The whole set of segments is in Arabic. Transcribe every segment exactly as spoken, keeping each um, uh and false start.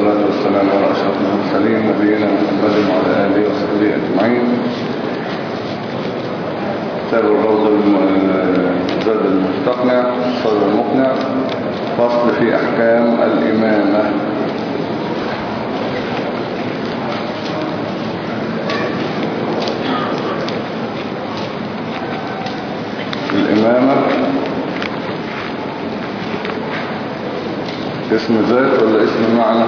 والصلاة والسلام على أشرف المرسلين نبينا محمد وعلى آله وصحبه أجمعين. كتاب الروض زاد المستقنع الصدر المقنع، فصل في أحكام الإمامة. الإمامة اسم ذات ولا اسم معنى؟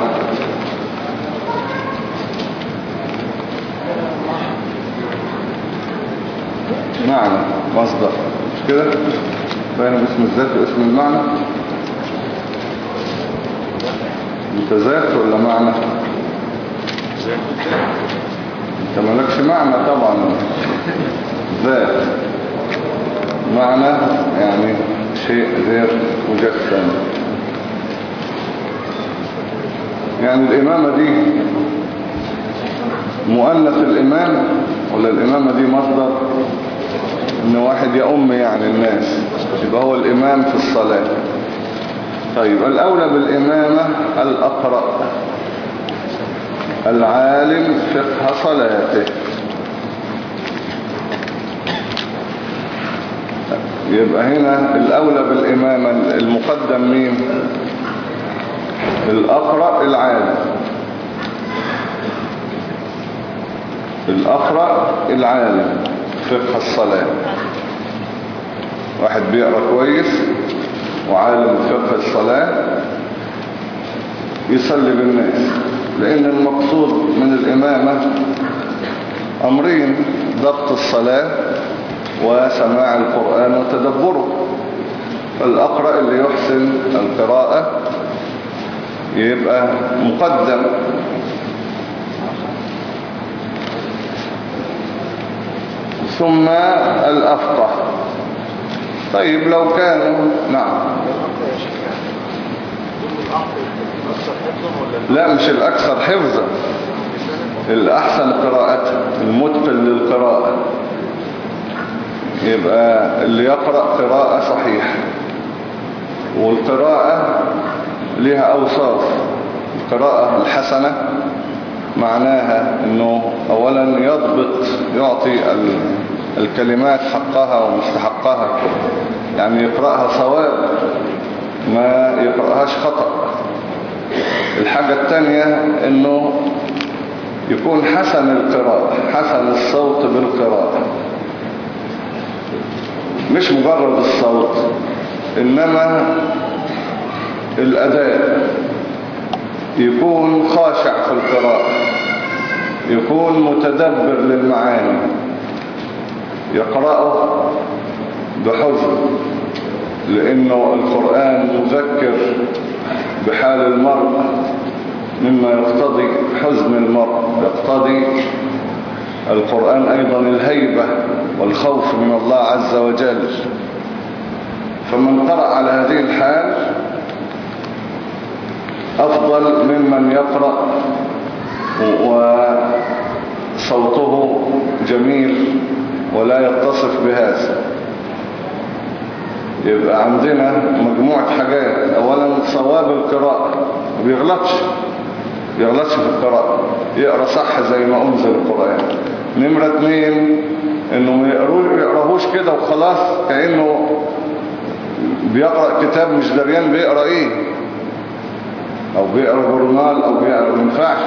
معنى مصدر، مش كده؟ بين اسم الذات واسم المعنى. انت ذات ولا معنى؟ انت مالكش معنى طبعا. ذات معنى يعني شيء غير مجسم. يعني الإمامة دي مؤنث الإمام ولا الإمامة دي مصدر إن واحد يؤم يعني الناس، يبقى هو الإمام في الصلاة. طيب الأولى بالإمامة الأقرأ العالم فقه صلاته. يبقى هنا الأولى بالإمامة المقدم مين؟ الأقرأ العالم. الأقرأ العالم فقه الصلاة، واحد بيقرأ كويس وعالم فقه الصلاة يصلي بالناس، لأن المقصود من الإمامة أمرين: ضبط الصلاة وسماع القرآن وتدبره. فالأقرأ اللي يحسن القراءة يبقى مقدم. ثم الأفقه. طيب لو كانوا نعم لا مش الأكثر حفظا، الأحسن قراءة، المتقن للقراءة. يبقى اللي يقرأ قراءة صحيحة. والقراءة لها أوصاف. القراءة الحسنة معناها أنه أولا يضبط، يعطي الكلمات حقها ومستحقها، يعني يقرأها صواب ما يقرأهاش خطأ. الحاجة الثانية أنه يكون حسن القراءة، حسن الصوت بالقراءة، مش مجرد الصوت إنما الأداء. يكون خاشع في القراءة، يكون متدبر للمعاني، يقرأه بحزن، لأنه القرآن مذكر بحال المرء مما يقتضي حزن المرء. يقتضي القرآن أيضا الهيبة والخوف من الله عز وجل. فمن قرأ على هذه الحال أفضل ممن يقرأ وصوته جميل ولا يتصف بهذا. يبقى عندنا مجموعة حاجات: أولا صواب القراءة، ما بيغلطش بيغلطش في القراءة، يقرأ صح زي ما أنزل القرآن. نمرة اتنين إنه ما يقرأهوش كده وخلاص كأنه بيقرأ كتاب مش دريان بيقرأ إيه، أو بيقرأ جورنال أو بيقرأ، ما ينفعش.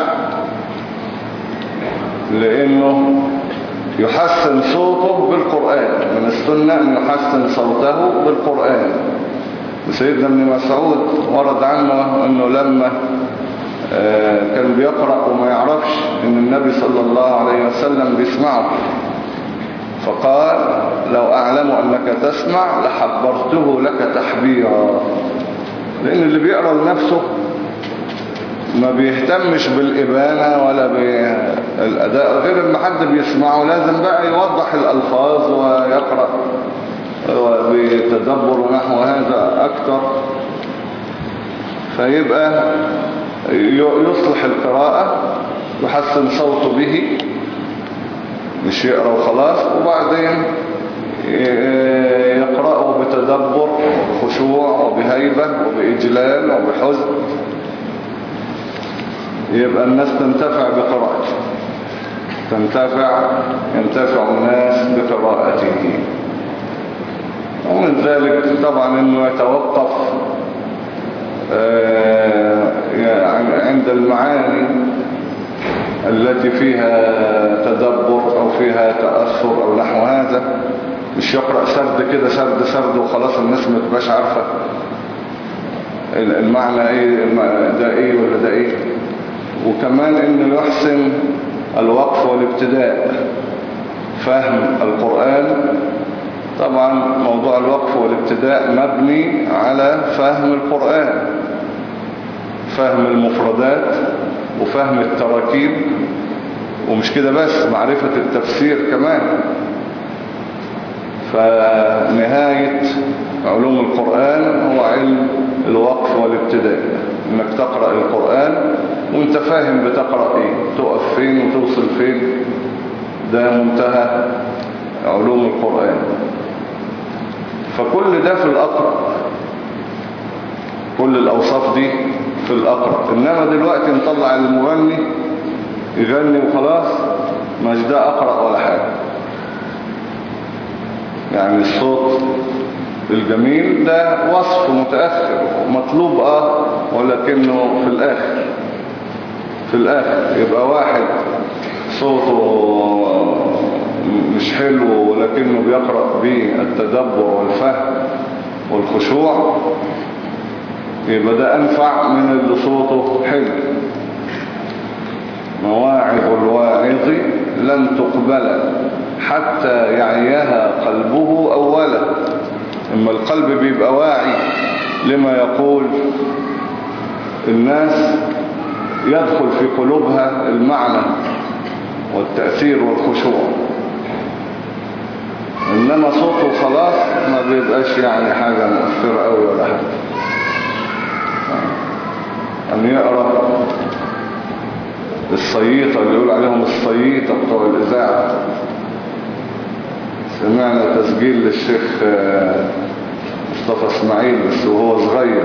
لأنه يحسن صوته بالقرآن. من السنة أن يحسن صوته بالقرآن. سيدنا ابن مسعود ورد عنه أنه لما كان بيقرأ وما يعرفش أن النبي صلى الله عليه وسلم بيسمعه، فقال: لو أعلم أنك تسمع لحبرته لك تحبيرا. لأن اللي بيقرأ لنفسه ما بيهتمش بالإبانة ولا بالأداء، غير ما حد بيسمعه لازم بقى يوضح الألفاظ ويقرأ بتدبر نحو هذا أكثر. فيبقى يصلح القراءة، يحسن صوته به، مش يقرأ وخلاص. وبعدين يقرأه بتدبر وخشوع وبهيبة وبإجلال وبحزن. يبقى الناس تنتفع بقراءته، تنتفع ينتفع الناس بقراءته. ومن ذلك طبعا انه يتوقف عند المعاني التي فيها تدبر او فيها تأثر او نحو هذا، مش يقرأ سرد كده سرد سرد وخلاص الناس ما تبقاش عارفة المعنى ايه، ده ايه ولا ده ايه. وكمان انه يحسن الوقف والابتداء، فهم القرآن. طبعا موضوع الوقف والابتداء مبني على فهم القرآن، فهم المفردات وفهم التراكيب، ومش كده بس، معرفة التفسير كمان. فنهاية علوم القرآن هو علم الوقف والابتداء، انك تقرأ القرآن وانت فاهم بتقرأ ايه، تقف فين وتوصل فين. ده منتهى علوم القرآن. فكل ده في الأقرأ، كل الأوصاف دي في الأقرأ. إنما دلوقتي نطلع المغني يغني وخلاص، مش ده أقرأ ولا حاجة. يعني الصوت الجميل ده وصف متأخر مطلوب اه، ولكنه في الآخر، في الآخر يبقى واحد صوته مش حلو ولكنه بيقرأ بالتدبر والفهم والخشوع، يبقى ده أنفع من اللي صوته حلو. مواعظ الواعظ لن تقبل حتى يعيها قلبه أولا. اما القلب بيبقى واعي لما يقول الناس، يدخل في قلوبها المعنى والتأثير والخشوع. إنما صوته خلاص ما بيبقاش يعني حاجة مؤثرة أوي ولا حاجة. أن يقرأ الصييطة اللي يقول عليهم الصييطة بتوع الإذاعة. سمعنا تسجيل للشيخ مصطفى اسماعيل بس وهو صغير،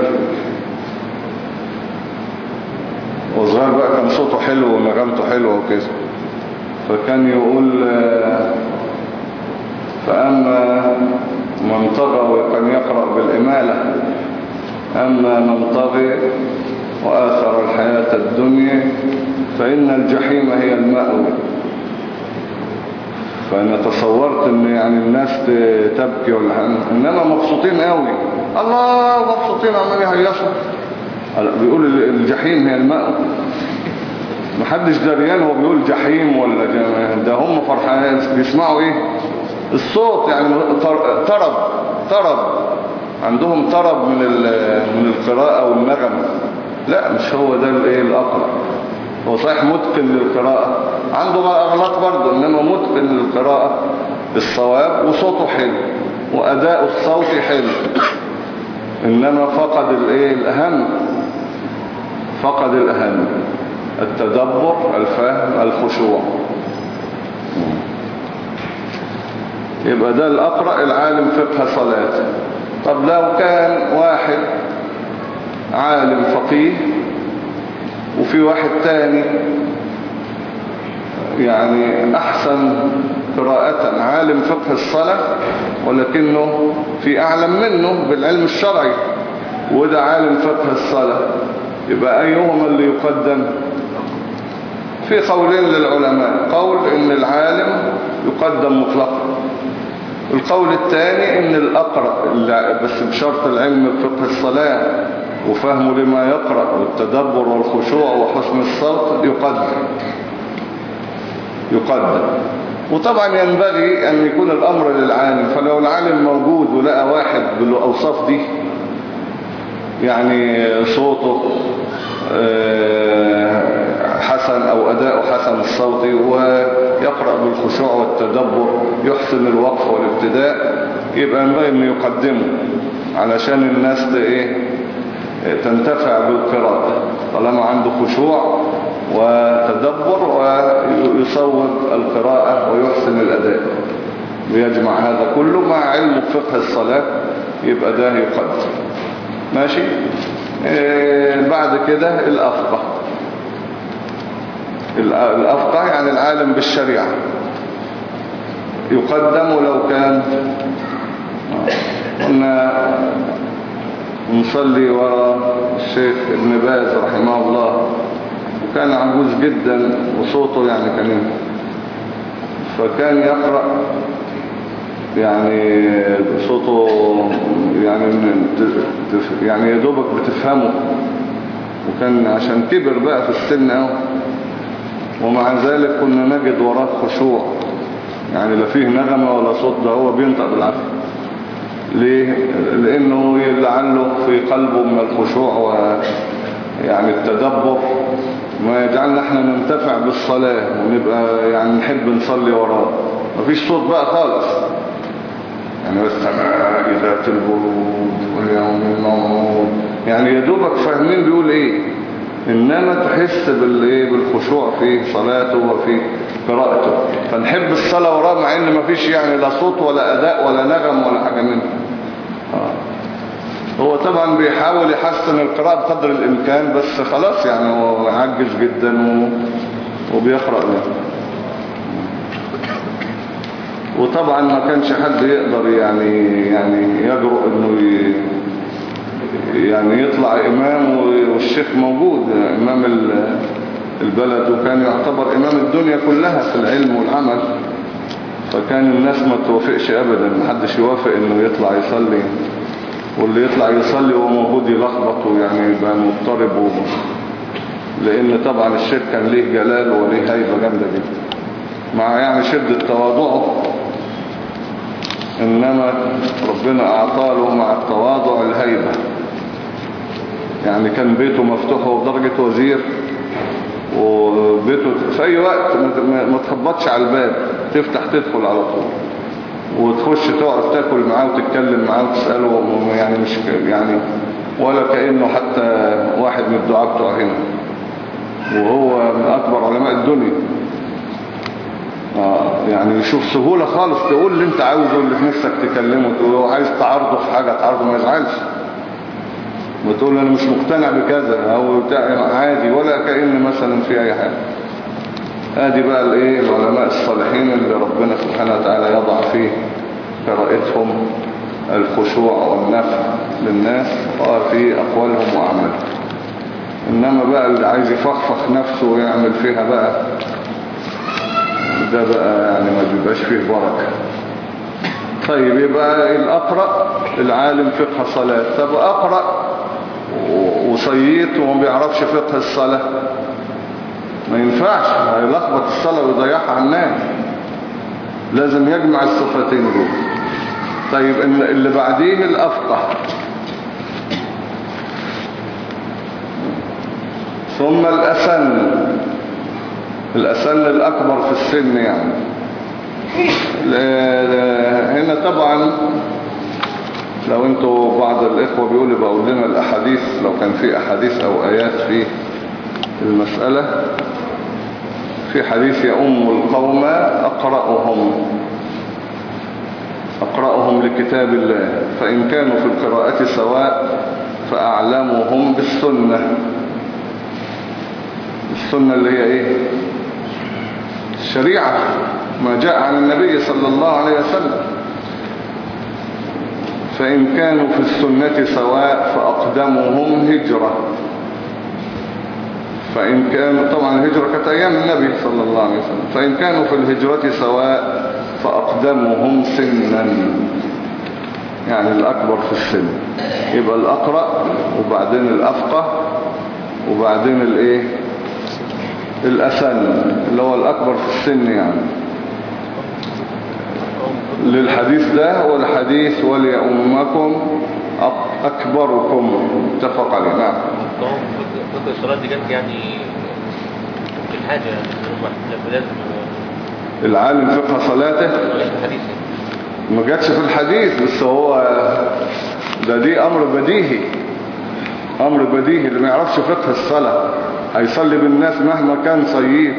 وصغير بقى كان صوته حلو ونغمته حلوة وكده. فكان يقول فأما من طغى، وكان يقرأ بالإمالة، أما من طغى وآثر الحياة الدنيا فإن الجحيم هي المأوى. فأنا تصورت ان يعني الناس تبكي ولا حاجة، انما مبسوطين قوي، الله مبسوطين عمال يهيصوا. بيقول الجحيم هي المأوى، محدش دريان هو بيقول جحيم ولا جمال. ده هم فرحانين بيسمعوا ايه؟ الصوت، يعني طرب طرب عندهم طرب من من القراءة والنغم. لا مش هو ده الايه الأقرأ. هو صحيح متقن للقراءة، عنده أغلاط برضه، إنما متقن للقراءة الصواب، وصوته حلو وأداء الصوت حلو. إنما فقد الايه الأهم، فقد الأهم التدبر، الفهم، الخشوع. يبقى ده الأقرأ العالم فقه صلاته. طب لو كان واحد عالم فقيه وفي واحد تاني يعني أحسن قراءة، عالم فقه الصلاة ولكنه في أعلم منه بالعلم الشرعي، وده عالم فقه الصلاة، يبقى أيهما اللي يقدم؟ في قولين للعلماء، قول إن العالم يقدم مطلقا، القول الثاني إن الأقرأ بس بشرط العلم بفقه الصلاة وفهمه لما يقرأ والتدبر والخشوع وحسن الصوت يقدم يقدم. وطبعا ينبغي أن يكون الأمر للعالم. فلو العالم موجود ولقى واحد بالأوصاف دي، يعني صوته حسن أو أداؤه حسن الصوت ويقرأ بالخشوع والتدبر، يحسن الوقف والابتداء، يبقى ينبغي أن يقدمه علشان الناس ايه تنتفع بالقراءة، طالما عنده خشوع وتدبر ويصوب القراءة ويحسن الأداء، ويجمع هذا كله مع علم فقه الصلاة، يبقى ده يقدم. ماشي. إيه بعد كده الأفقه. الأفقه يعني العالم بالشريعة يقدم لو كان قلنا نصلي وراء الشيخ ابن باز رحمه الله، وكان عجوز جدا وصوته يعني كان، فكان يقرأ يعني صوته يعني يعني يدوبك بتفهمه، وكان عشان كبر بقى في السن أهو، ومع ذلك كنا نجد وراه خشوع، يعني لا فيه نغمة ولا صوت، ده هو بينطق بالعافية. ليه؟ لأنه لعله في قلبه من الخشوع ويعني التدبر ما يجعلنا احنا ننتفع بالصلاة ونبقى يعني نحب نصلي وراه. مفيش صوت بقى خالص، يعني والسماء ذات البروج واليوم الموعود، يعني يدوبك فاهمين بيقول ايه، انما تحس بالايه بالخشوع في صلاته وفي قراءته، فنحب الصلاة وراه مع ان مفيش يعني لا صوت ولا اداء ولا نغم ولا حاجة منه. آه. هو طبعا بيحاول يحسن القراءة بقدر الامكان، بس خلاص يعني هو عجز جدا وبيقرأ له. وطبعا ما كانش حد يقدر يعني يعني يجرؤ انه ي... يعني يطلع امام والشيخ موجود امام البلد، وكان يعتبر امام الدنيا كلها في العلم والعمل، فكان الناس ما توافقش ابدا، محدش يوافق انه يطلع يصلي، واللي يطلع يصلي وهو موجود يلخبط ويعني يبقى مضطرب و... لان طبعا الشيخ كان ليه جلال وليه هيبة جامدة جدا مع يعني شدة تواضعه، انما ربنا اعطاله مع التواضع الهيبة. يعني كان بيته مفتوح ودرجة وزير، وبيته في اي وقت ما تخبطش على الباب، تفتح تدخل على طول، وتخش تقعد تاكل معاه وتتكلم معاه وتسأله، يعني مش يعني ولا كأنه حتى واحد من الدعاء بتوع هنا، وهو من اكبر علماء الدنيا. آه يعني يشوف سهولة خالص، تقول اللي انت عاوزه اللي في نفسك تكلمه، تقول عايز تعرضه في حاجة تعرضه ما يزعلش، وتقول انا مش مقتنع بكذا او عادي، ولا كأن مثلا في اي حاجة. ادي بقى الايه العلماء الصالحين اللي ربنا سبحانه وتعالى يضع فيه قراءتهم الخشوع والنفع للناس في اقوالهم واعمالهم. انما بقى اللي عايز يفخفخ نفسه ويعمل فيها بقى، ده بقى يعني ما بيبقاش فيه بركة. طيب يبقى الأقرأ العالم فقه صلاة. طب أقرأ وصيت وما بيعرفش فقه الصلاة، ما ينفعش، هيلخبط الصلاة ويضيعها على الناس، لازم يجمع الصفتين دول. طيب اللي بعديه الأفقه، ثم الأسن. الأسن الأكبر في السن يعني. هنا طبعا لو انتوا بعض الإخوة بيقولوا بقول لنا الأحاديث، لو كان في أحاديث أو آيات في المسألة. في حديث يؤم القوم أقرأهم أقرأهم لكتاب الله، فإن كانوا في القراءة سواء فأعلمهم بالسنة. السنة اللي هي ايه؟ الشريعة، ما جاء عن النبي صلى الله عليه وسلم. فإن كانوا في السنة سواء فأقدمهم هجرة. فإن كانوا طبعا الهجرة كانت أيام النبي صلى الله عليه وسلم. فإن كانوا في الهجرة سواء فأقدمهم سنا، يعني الأكبر في السن. يبقى الأقرأ وبعدين الأفقه وبعدين الإيه الأسن اللي هو الأكبر في السن يعني. للحديث ده والحديث وليؤمكم أكبركم متفق عليه. نعم. فقه الصلاة دي جت يعني في الحاجة لازم العالم فقه صلاته ما جاتش في الحديث، بس هو ده دي أمر بديهي، أمر بديهي. اللي ما يعرفش فقه الصلاة هيصلي بالناس مهما كان صيب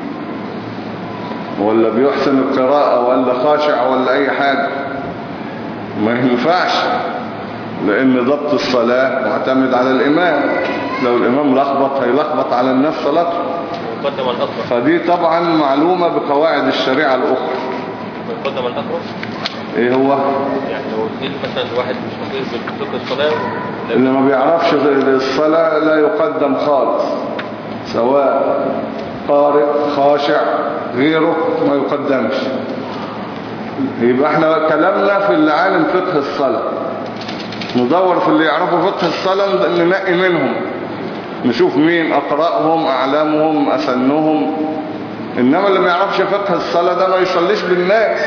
ولا بيحسن القراءة ولا خاشع ولا أي حاجة، ما ينفعش، لأن ضبط الصلاة معتمد على الإمام. لو الإمام لخبط هيلخبط على الناس صلاته. قدم الأكبر. فدي طبعا معلومة بقواعد الشريعة الأخرى. قدم الأكبر ايه هو؟ يعني لو دي مثلا واحد مش فقير بفقه الصلاة اللي ما بيعرفش الصلاة لا يقدم خالص، سواء قارئ خاشع غيره ما يقدمش. يبقى احنا كلامنا في اللي عالم فقه الصلاة، ندور في اللي يعرفوا فقه الصلاة ننقي منهم، نشوف مين أقرأهم أعلمهم أسنهم. إنما اللي ما يعرفش فقه الصلاة ده ما يصليش بالناس.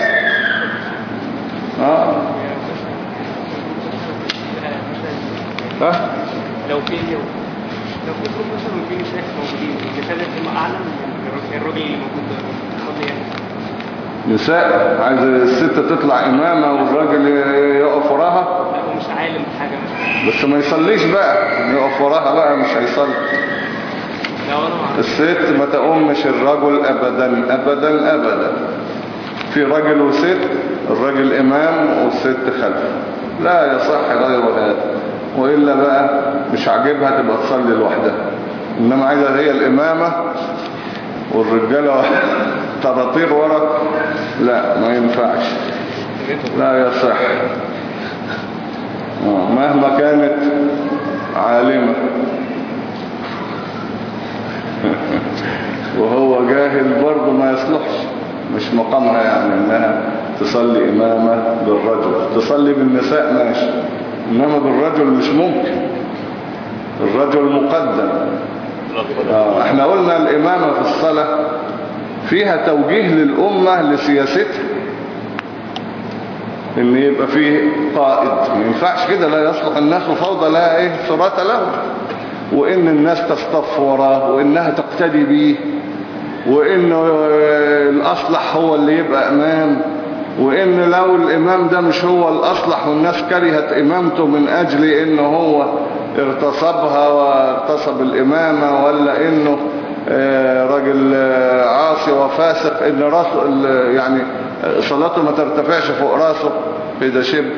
اه ها لو في لو في جروب مثلا وفي مشايخ موجودين، النساء لازم اعلم من الراجل اللي موجود ده يعني. نساء عايز الست تطلع إمامة والراجل يقف وراها، لا هو مش عالم بحاجة مثلا، بس ما يصليش بقى، يقف وراها بقى مش هيصلي. لا انا ما الست ما تقومش الرجل أبدا أبدا أبدا. في رجل وست، الرجل إمام والست خلف، لا يصح غير هذا. وإلا بقى مش عاجبها تبقى تصلي لوحدها، إنما عايزة هي الإمامة والرجالة ترطير ورا، لا ما ينفعش، لا يصح مهما كانت عالمة. وهو جاهل برضه ما يصلحش، مش مقامها يعني انها تصلي امامة بالرجل. تصلي بالنساء ماشي، انما بالرجل مش ممكن، الرجل مقدم. آه. احنا قلنا الامامة في الصلاة فيها توجيه للامة لسياستها، ان يبقى فيه قائد، ما ينفعش كده، لا يصلح الناس فوضى لا ايه صراط له، وان الناس تصطف وراه وانها تقتدي به، وانه الاصلح هو اللي يبقى امام، وان لو الامام ده مش هو الاصلح والناس كرهت امامته من اجل انه هو اغتصبها واغتصب الامامة، ولا انه راجل عاصي وفاسق ان راسه يعني صلاته ما ترتفعش فوق راسه كده شبه،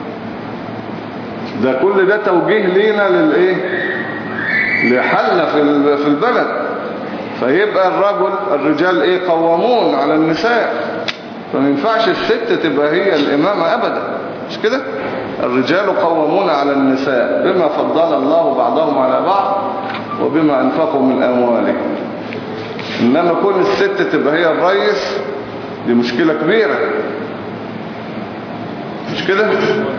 ده كل ده توجيه لينا للايه، لحالنا في في البلد. فيبقى الرجل الرجال ايه قوامون على النساء، فما ينفعش الست تبقى هي الامامة ابدا، مش كده؟ الرجال قوامون على النساء بما فضل الله بعضهم على بعض وبما انفقوا من اموالهم. انما كون الست تبقى هي الرئيس دي مشكلة كبيرة، مش كده؟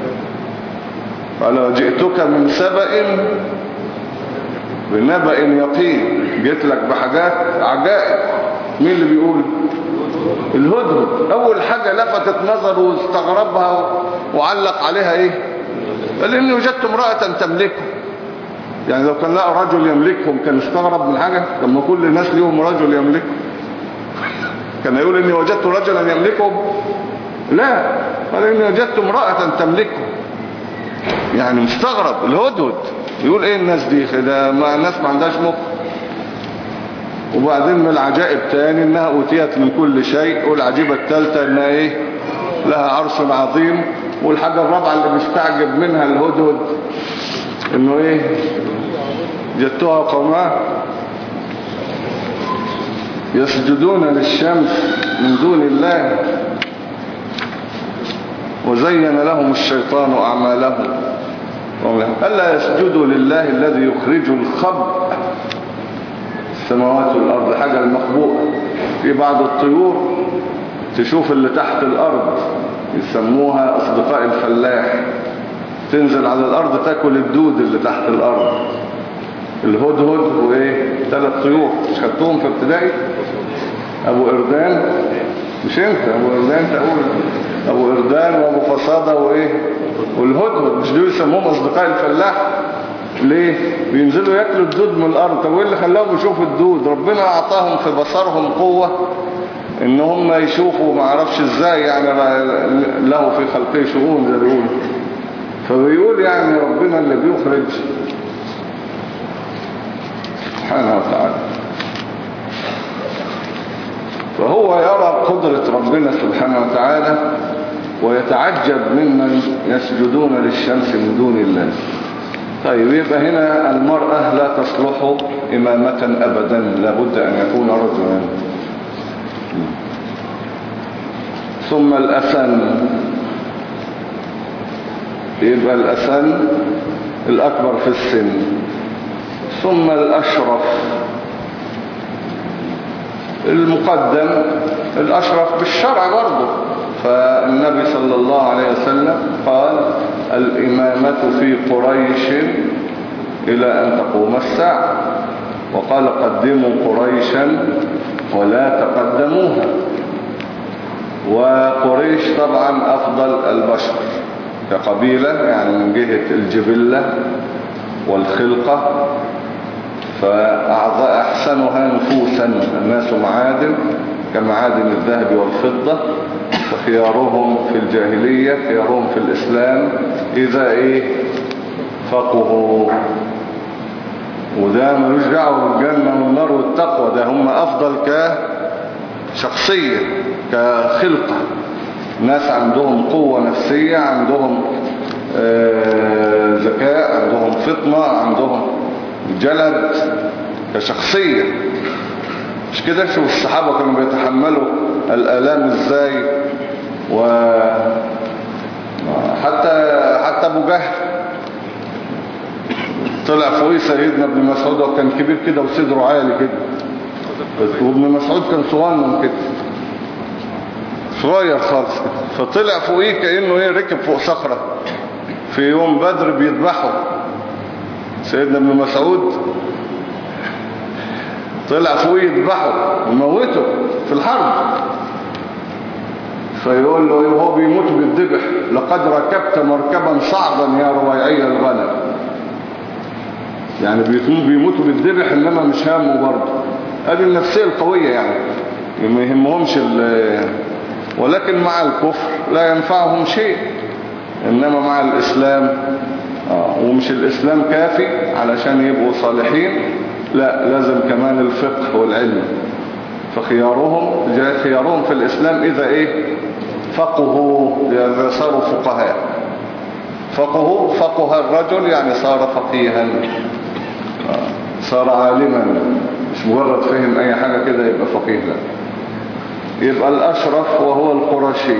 فلو جئتك من سبأ بنبأ يقين، جيت لك بحاجات عجائب. مين اللي بيقول؟ الهدهد. اول حاجة لفتت نظره واستغربها وعلق عليها ايه؟ قال اني وجدت امرأة تملكه. يعني لو كان لقى رجل يملكهم كان استغرب من حاجة؟ لما كل الناس ليهم رجل يملكهم كان يقول اني وجدت رجلا يملكهم؟ لا، قال اني وجدت امرأة تملكهم. يعني مستغرب الهدهد، يقول ايه الناس دي ده، ما الناس ما عندهاش مخ. وبعدين من العجائب تاني انها اوتيت من كل شيء، والعجيبة الثالثة انها ايه لها عرش عظيم. والحاجة الرابعة اللي مستعجب منها الهدهد انه ايه جدتها قومها يسجدون للشمس من دون الله وزين لهم الشيطان اعمالهم ألا يسجدوا لله الذي يخرج الخبء السماوات والأرض، حاجة المخبوءة. في بعض الطيور تشوف اللي تحت الأرض يسموها أصدقاء الفلاح، تنزل على الأرض تاكل الدود اللي تحت الأرض. الهدهد وإيه ثلاث طيور مش خدتهم في ابتدائي؟ أبو إردان، مش انت أبو إردان تقول أبو إردان وأبو فصادة وإيه والهدهد، مش دول يسموهم أصدقاء الفلاح؟ ليه؟ بينزلوا يأكلوا الدود من الأرض. طب ايه اللي خلاهم يشوفوا الدود؟ ربنا أعطاهم في بصرهم قوة إن هم يشوفوا، ما عرفش إزاي يعني، له في خلقه شؤون زي بيقولوا. فبيقول يعني ربنا اللي بيخرج سبحانه وتعالى. فهو يرى قدرة ربنا سبحانه وتعالى ويتعجب ممن يسجدون للشمس من دون الله. طيب يبقى هنا المرأة لا تصلح إمامة أبدا، لابد أن يكون رجلا. ثم الأسن، يبقى الأسن الأكبر في السن. ثم الأشرف المقدم، الأشرف بالشرع برضه. فالنبي صلى الله عليه وسلم قال الإمامة في قريش إلى أن تقوم الساعة، وقال قدموا قريشا ولا تقدموها. وقريش طبعا أفضل البشر كقبيلة، يعني من جهة الجبلة والخلقة، فأحسنها نفوسا. الناس معادن كمعادن الذهب والفضة، فخيارهم في الجاهلية خيارهم في الإسلام إذا إيه فقهوا. وده ملوش دعوة بالجنة والنار والتقوى، ده هم أفضل كشخصية كخلقة. ناس عندهم قوة نفسية، عندهم آه ذكاء، عندهم فطنة، عندهم جلد كشخصية. مش كده؟ شوف الصحابة كانوا بيتحملوا الآلام ازاي. وحتى حتى أبو جهل طلع فوقيه سيدنا ابن مسعود، وكان كبير كده وصدره عالي كده، وابن مسعود كان صغنن كده صغير خالص كده. فطلع فوقيه كأنه ايه ركب فوق صخرة. في يوم بدر بيذبحوا سيدنا ابن مسعود، طلع فوقيه يذبحه وموته في الحرب. فيقول له وهو بيموت بالذبح لقد ركبت مركبا صعبا يا رويعي الغنم. يعني بيموتوا بالذبح انما مش هامه برضه. هذه النفسية القوية، يعني ما يهمهمش. ولكن مع الكفر لا ينفعهم شيء، انما مع الاسلام آه ومش الاسلام كافي علشان يبقوا صالحين، لا لازم كمان الفقه والعلم. فخيارهم جاء خيارهم في الإسلام إذا إيه فقهوا، إذا صاروا فقهاء. فقهوا فقه الرجل يعني صار فقيها، صار عالما، مش مجرد فهم أي حاجة كده يبقى فقيه. لا، يبقى الأشرف وهو القرشي.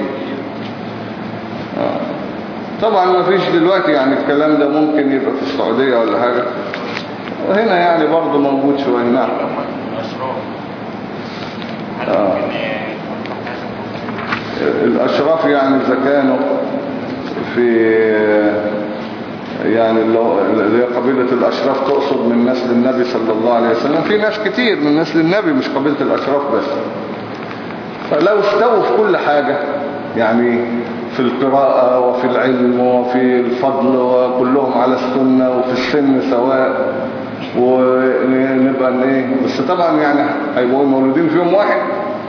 طبعا ما فيش دلوقتي يعني الكلام ده، ممكن يبقى في السعودية ولا حاجة، وهنا يعني برضو موجود شوية. نعم. آه. الأشراف يعني إذا كانوا في يعني اللي هي قبيلة الأشراف تقصد من نسل النبي صلى الله عليه وسلم. في ناس كتير من نسل النبي مش قبيلة الأشراف بس. فلو استووا في كل حاجة، يعني في القراءة وفي العلم وفي الفضل وكلهم على السنة وفي السن سواء، ونبقى ايه بس طبعا يعني هيبقوا مولودين في يوم واحد.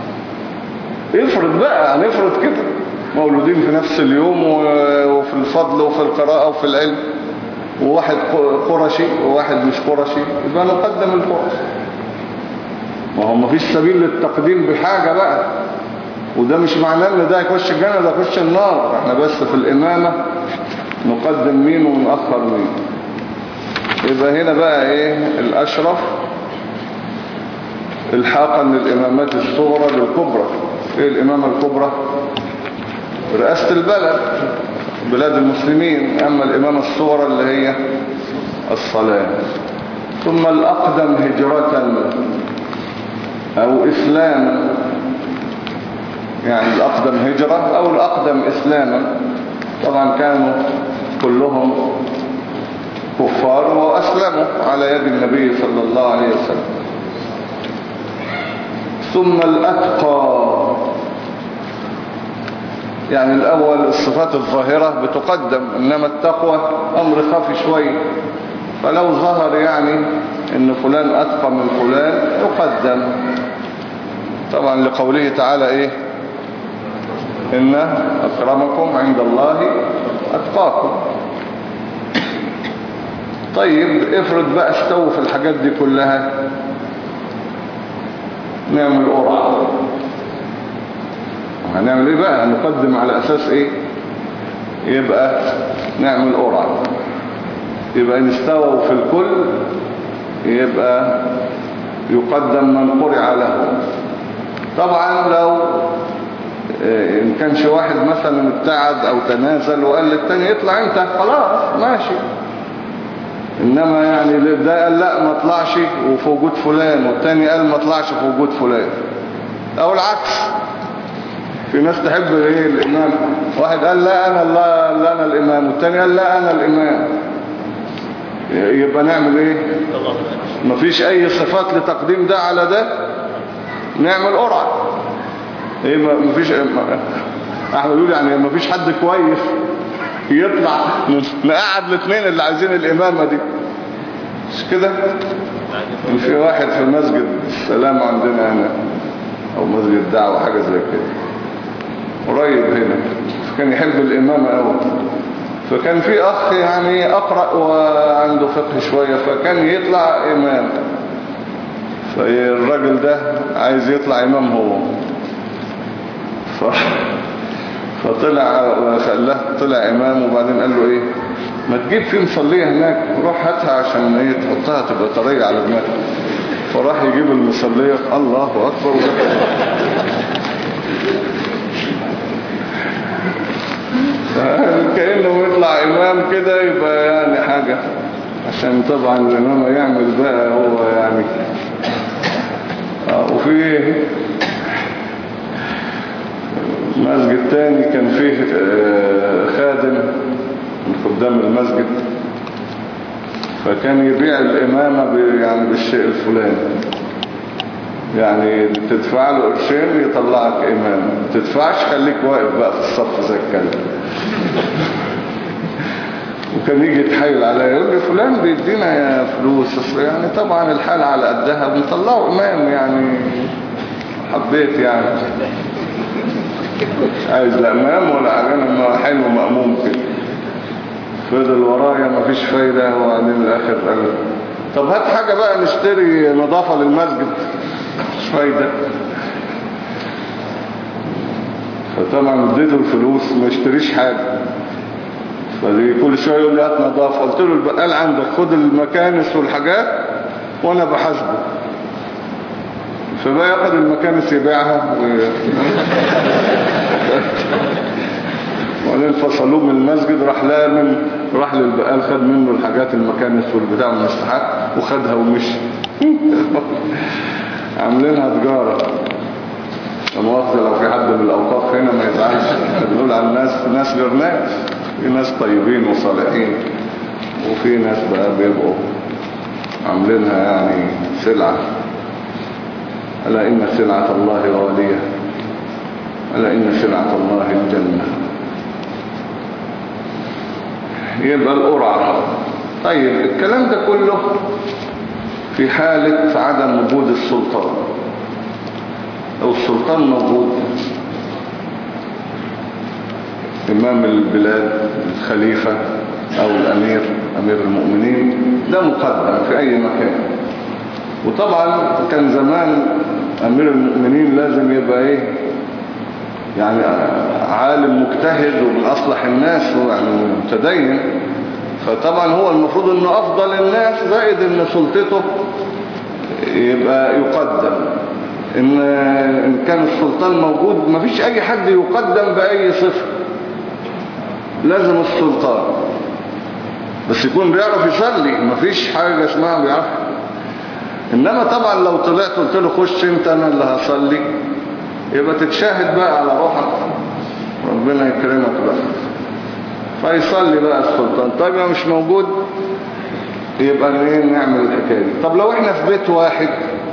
افرض بقى هنفرض كده مولودين في نفس اليوم وفي الفضل وفي القراءة وفي العلم، وواحد قرشي وواحد مش قرشي، يبقى نقدم القرشي. ما هو مفيش سبيل للتقديم بحاجة بقى. وده مش معناه ان ده يخش الجنة ده يخش النار. احنا بس في الامامة نقدم مين ونأخر مين. يبقى هنا بقى ايه الاشرف الحاقا للامامات الصغرى للكبرى. ايه الامامة الكبرى؟ رئاسة البلد، بلاد المسلمين. اما الامامة الصغرى اللي هي الصلاة. ثم الاقدم هجرة او اسلاما، يعني الاقدم هجرة او الاقدم اسلاما. طبعا كانوا كلهم كفار وأسلموا على يد النبي صلى الله عليه وسلم. ثم الأتقى، يعني الأول الصفات الظاهرة بتقدم، إنما التقوى أمر خفي شوي. فلو ظهر يعني إن فلان أتقى من فلان يقدم، طبعا لقوله تعالى إيه إن أكرمكم عند الله أتقاكم. طيب افرض بقى استووا في الحاجات دي كلها، نعمل قرعة. هنعمل ايه بقى؟ نقدم على اساس ايه؟ يبقى نعمل قرعة. يبقى إن استووا في الكل يبقى يقدم من قرع له. طبعا لو إن كانش واحد مثلا ابتعد أو تنازل وقال للتاني اطلع انت، خلاص ماشي. إنما يعني ده قال لا ما اطلعش وفي وجود فلان، والتاني قال ما اطلعش في وجود فلان، أو العكس. في ناس تحب ايه الإمام، واحد قال لا أنا لا, لا أنا الإمام، والتاني قال لا أنا الإمام، يبقى نعمل ايه؟ مفيش أي صفات لتقديم ده على ده، نعمل قرعة. ايه مفيش احمد يقول يعني مفيش حد كويس يطلع نقعد الاثنين اللي عايزين الإمامة دي، مش كده؟ في واحد في مسجد السلام عندنا هنا أو مسجد دعوة حاجة زي كده قريب هنا، كان يحب الإمامة أوي، فكان في أخ يعني أقرأ وعنده فقه شوية، فكان يطلع إمام، فالراجل ده عايز يطلع إمام هو، ف... فطلع خلاه طلع إمام، وبعدين قال له إيه ما تجيب فيه مصلية هناك، روح هاتها عشان ايه تحطها تبقى طرية على دماغك. فراح يجيب المصلية، الله أكبر، كأنه يطلع إمام كده، يبقى يعني حاجة، عشان طبعا الإمام يعمل بقى هو يعني. وفي مسجد تاني كان فيه خادم من خدام المسجد، فكان يبيع الإمامة يعني بالشيء الفلاني، يعني تدفع له قرشين يطلعك إمام، تدفعش خليك واقف بقى في الصف زي الكلب. وكان يجي يتحايل عليا يقول لي فلان بيدينا يا فلوس، يعني طبعا الحال على قدها بنطلعه إمام، يعني حبيت يعني عايز لا إمام ولا عجانا حلو مأموم كده. فضل ورايا مفيش فايدة، وبعدين الآخر قال طب هات حاجة بقى نشتري نظافة للمسجد، مش فايدة. فطبعا اديته الفلوس ما يشتريش حاجة، فدي كل شوية يقول لي هات نظافة، قلت له البقال عندك خد المكانس والحاجات وانا بحاسبه. فبقى ياخد المكانس يبيعها و... وبعدين فصلوه من المسجد، راح لامن راح للبقال خد منه الحاجات المكانس والبتاع والمساحات وخدها ومشي. عاملينها تجارة. مؤاخذة لو في حد من الأوقاف هنا ما يزعلش، بنقول على الناس ناس غير ناس، في ناس طيبين وصالحين، وفي ناس بقى بيبقوا عاملينها يعني سلعة. ألا إن سلعة الله غالية، ألا إن سلعة الله الجنة. يبقى القرعة. طيب الكلام ده كله في حالة عدم وجود السلطان. لو السلطان موجود، إمام البلاد الخليفة أو الأمير أمير المؤمنين، ده مقدم في أي مكان. وطبعا كان زمان أمير المؤمنين لازم يبقى إيه يعني عالم مجتهد ومن أصلح الناس ويعني متدين، فطبعا هو المفروض أنه أفضل الناس، زائد أن سلطته يبقى يقدم. إن, إن كان السلطان موجود مفيش أي حد يقدم بأي صفة، لازم السلطان بس يكون بيعرف يصلي، مفيش حاجة اسمها بيعرف. إنما طبعا لو طلعت قلت له خش انت انا اللي هصلي، يبقى تتشاهد بقى على روحك، ربنا يكرمك بقى، فيصلي بقى السلطان. طيب لو مش موجود يبقى نعمل الحكاية دي. طب لو احنا في بيت واحد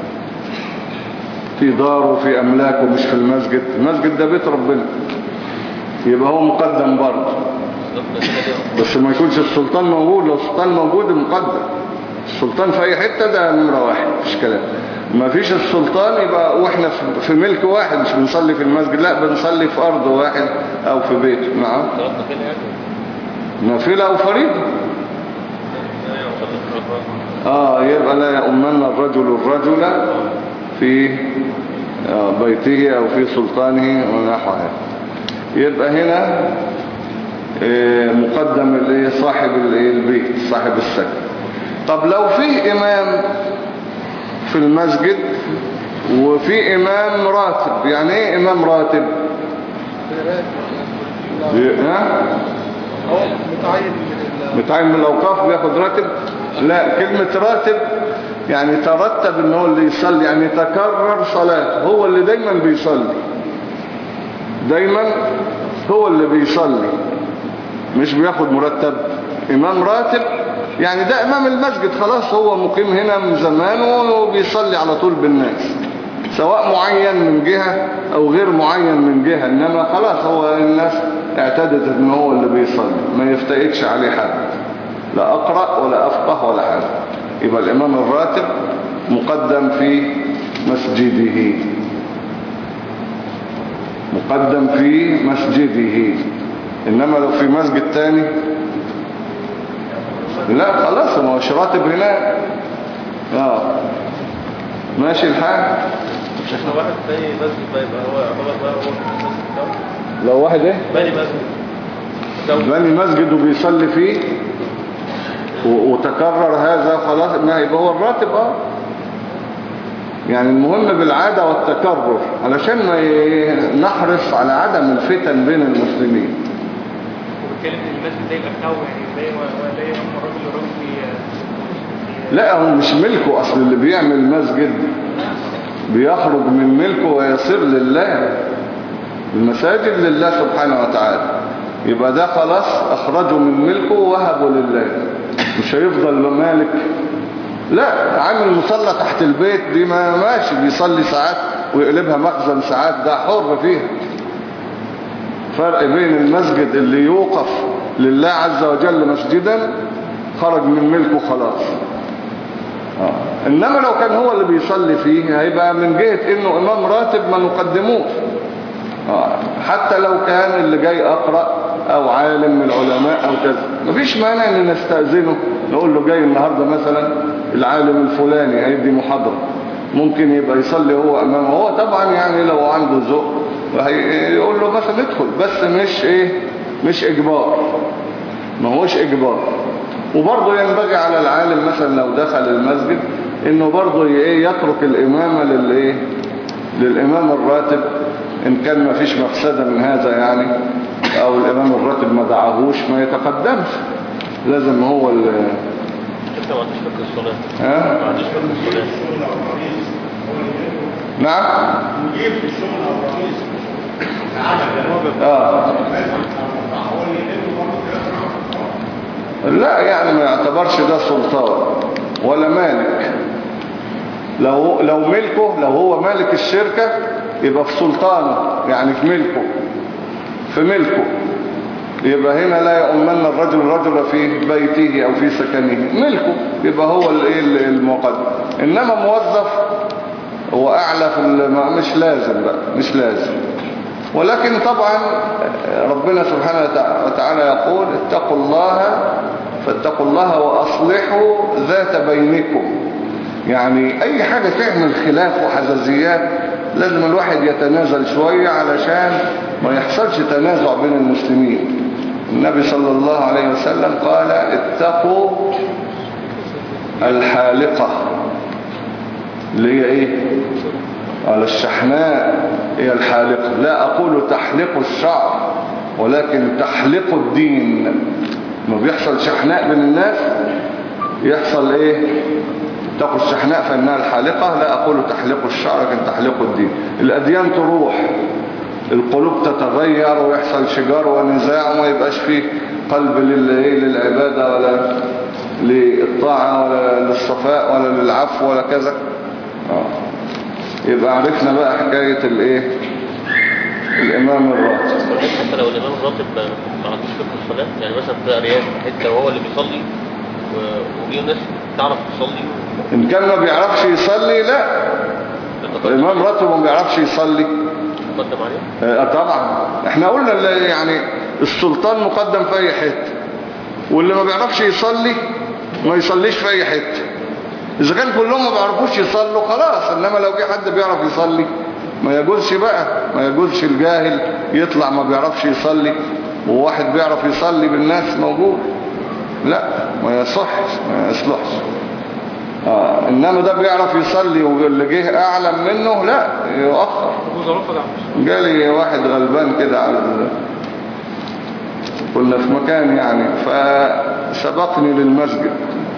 في دار وفي املاك ومش في المسجد، المسجد ده بيت ربنا، يبقى هو مقدم برضه، بس ما يكونش السلطان موجود. لو السلطان موجود مقدم، السلطان في اي حتة ده نمرة واحد، مفيش كلام. ما فيش السلطان يبقى واحنا في ملك واحد، مش بنصلي في المسجد، لا بنصلي في ارض واحد او في بيت. نعم نافلة او فريضة. اه يبقى لا يؤمن الرجل الرجل في بيته او في سلطانه ونحوه. يبقى هنا إيه مقدم الايه صاحب الايه البيت صاحب السكن. طب لو في امام في المسجد وفي امام راتب، يعني ايه امام راتب؟ ها متعين من متعين من الاوقاف بياخد راتب؟ لا، كلمة راتب يعني ترتب ان هو اللي يصلي، يعني تكرر صلاة، هو اللي دايما بيصلي، دايما هو اللي بيصلي، مش بياخد مرتب. امام راتب يعني ده امام المسجد، خلاص هو مقيم هنا من زمان وبيصلي على طول بالناس، سواء معين من جهة او غير معين من جهة، انما خلاص هو الناس اعتادت ان هو اللي بيصلي، ما يفتقدش عليه حد، لا اقرأ ولا افقه ولا حاجة. يبقى الامام الراتب مقدم في مسجده، مقدم في مسجده. انما لو في مسجد تاني لا خلاص ما هوش راتب هناك. اه ماشي الحال. مش احنا واحد تاني مسجد بقى يبقى هو يعتبر بقى هو المسجد بتاعه. لو واحد ايه بني مسجد بني مسجد وبيصلي فيه و- وتكرر هذا خلاص ما يبقى هو الراتب. اه يعني المهم بالعادة والتكرر علشان ما ي- نحرص على عدم الفتن بين المسلمين. وبالتالي المسجد ده يبقى بتاعه، يعني زي ما زي ما الراجل الراجل بي لا هو مش ملكه، اصل اللي بيعمل مسجد بيخرج من ملكه ويصير لله، المساجد لله سبحانه وتعالى، يبقى ده خلاص اخرجه من ملكه ووهبه لله، مش هيفضل مالك. لا عامل مصلى تحت البيت دي ما ماشي، بيصلي ساعات ويقلبها مخزن ساعات، ده حر فيها. فرق بين المسجد اللي يوقف لله عز وجل مسجدا خرج من ملكه خلاص. آه. انما لو كان هو اللي بيصلي فيه هيبقى من جهة انه امام راتب ما نقدموش. آه. حتى لو كان اللي جاي اقرأ او عالم من العلماء او كذا مفيش مانع ان نستأذنه، نقول له جاي النهاردة مثلا العالم الفلاني هيدي محاضرة، ممكن يبقى يصلي هو امامه. هو طبعا يعني لو عنده ذوق يقول له مثلا ادخل، بس مش ايه مش اجبار، ما هوش اجبار. وبرضه ينبغي على العالم مثلا لو دخل المسجد انه برضه ايه يترك الامامة للايه للامام الراتب ان كان ما فيش مفسدة من هذا يعني، او الامام الراتب ما دعاهوش ما يتقدمش، لازم هو ال انت ما عنديش فكر الصلاة. ها ما عنديش فكر الصلاة. نعم اه لا يعني ما يعتبرش ده سلطان ولا مالك. لو لو ملكه، لو هو مالك الشركة يبقى في سلطانه، يعني في ملكه في ملكه يبقى هنا لا يؤمن الرجل الرجل في بيته او في سكنه، ملكه يبقى هو الايه المقدم. انما موظف هو اعلى في الم... مش لازم بقى مش لازم. ولكن طبعا ربنا سبحانه وتعالى يقول اتقوا الله فاتقوا الله واصلحوا ذات بينكم، يعني اي حاجة تعمل خلاف وحزازيات لازم الواحد يتنازل شوية علشان ما يحصلش تنازع بين المسلمين. النبي صلى الله عليه وسلم قال اتقوا الحالقة اللي هي ايه قال الشحناء هي الحالقة، لا اقول تحلق الشعر ولكن تحلق الدين. ما بيحصل شحناء بين الناس يحصل ايه اتقوا الشحناء فإنها الحالقة، لا أقول تحلقوا الشعر لكن تحلقوا الدين. الأديان تروح، القلوب تتغير ويحصل شجار ونزاع وما يبقاش فيه قلب للعبادة ولا للطاعة ولا للصفاء ولا للعفو ولا كذا. آه. يبقى عرفنا بقى حكاية الايه الإمام الراتب. حتى لو الإمام الراتب ما عندوش فكر الصلاة، يعني مثلا في أرياف حتى وهو اللي بيصلي وجيه ناس تعرف تصلي، إن كان ما بيعرفش يصلي لا، الإمام راتب ما بيعرفش يصلي مقدم عليه. آه طبعا احنا قلنا يعني السلطان مقدم في أي حتة، واللي ما بيعرفش يصلي ما يصليش في أي حتة. إذا كان كلهم ما بيعرفوش يصلوا خلاص، إنما لو جه حد بيعرف يصلي ما يجوزش بقى، ما يجوزش الجاهل يطلع ما بيعرفش يصلي وواحد بيعرف يصلي بالناس موجود، لا ما يصحش ما يصلحش. آه. إنما ده بيعرف يصلي واللي جه أعلم منه لا يؤخر. جالي واحد غلبان كده على ال... كنا في مكان يعني فسبقني للمسجد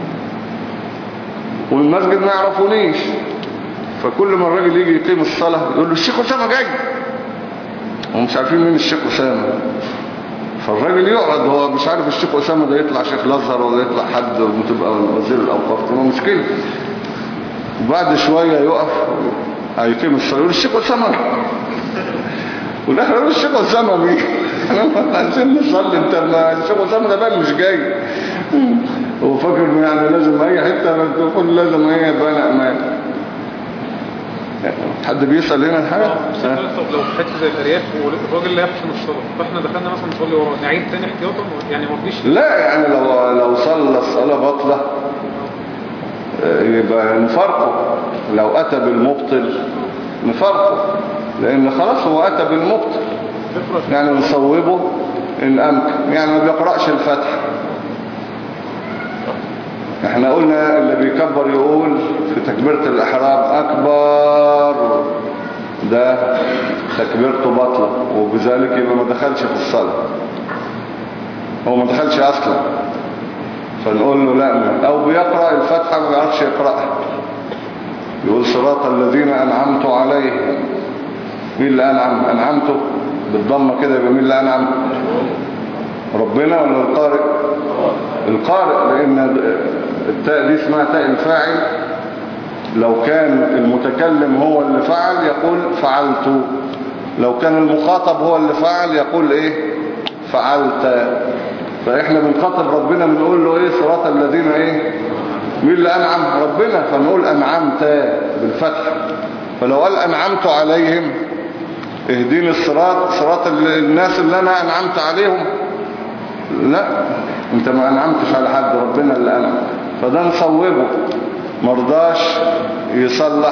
والمسجد ما يعرفونيش، فكل ما الراجل يجي يقيم الصلاة يقول له الشيخ أسامة جاي، ومش عارفين مين الشيخ أسامة. فالراجل يقعد هو مش عارف الشيخ أسامة ده يطلع شيخ الأزهر ولا يطلع حد وتبقى وزير الأوقاف، تبقى مشكلة. وبعد شوية يقف هيقيم الصلاة يقول الشيخ أسامة، والآخر يقول الشيخ أسامة مين؟ احنا عايزين نصلي، انت ما الشيخ أسامة ده بقى مش جاي. وفاكر يعني لازم أي حتة تكون لازم هي بقى أمان. حد بيسأل هنا حاجة؟ طب لو في حته زي الارياف والراجل اللي يحسن الصلاه فاحنا دخلنا مثلا نصلي وراه نعيد تاني احتياطا يعني ما فيش؟ لا يعني لو لو صلى الصلاه باطله يبقى نفرقه، لو اتى بالمبطل نفرقه لان خلاص هو اتى بالمبطل، يعني نصوبه ان امكن، يعني ما بيقراش الفاتحه. احنا قلنا اللي بيكبر يقول في تكبيرة الإحرام أكبر، ده تكبيرته باطلة وبذلك يبقى ما دخلش في الصلاة، هو ما دخلش أصلا. فنقول له لا، أو بيقرأ الفاتحة ما بيعرفش يقرأها، يقول صراط الذين أنعمت عليهم. مين اللي أنعم؟ أنعمته بالضمة كده يبقى مين اللي أنعم؟ ربنا ولا القارئ؟ القارئ، لأن التاء دي اسمها تاء الفاعل. لو كان المتكلم هو اللي فعل يقول فعلت، لو كان المخاطب هو اللي فعل يقول ايه؟ فعلت. فاحنا بنخاطب ربنا بنقول له ايه؟ صراط الذين ايه؟ مين اللي أنعم؟ ربنا، فنقول أنعمت بالفتح. فلو قال أنعمت عليهم اهديني الصراط صراط الناس اللي أنا أنعمت عليهم، لا انت ما أنعمتش على حد، ربنا اللي أنعم. فده نصوبه، مرضاش يصلح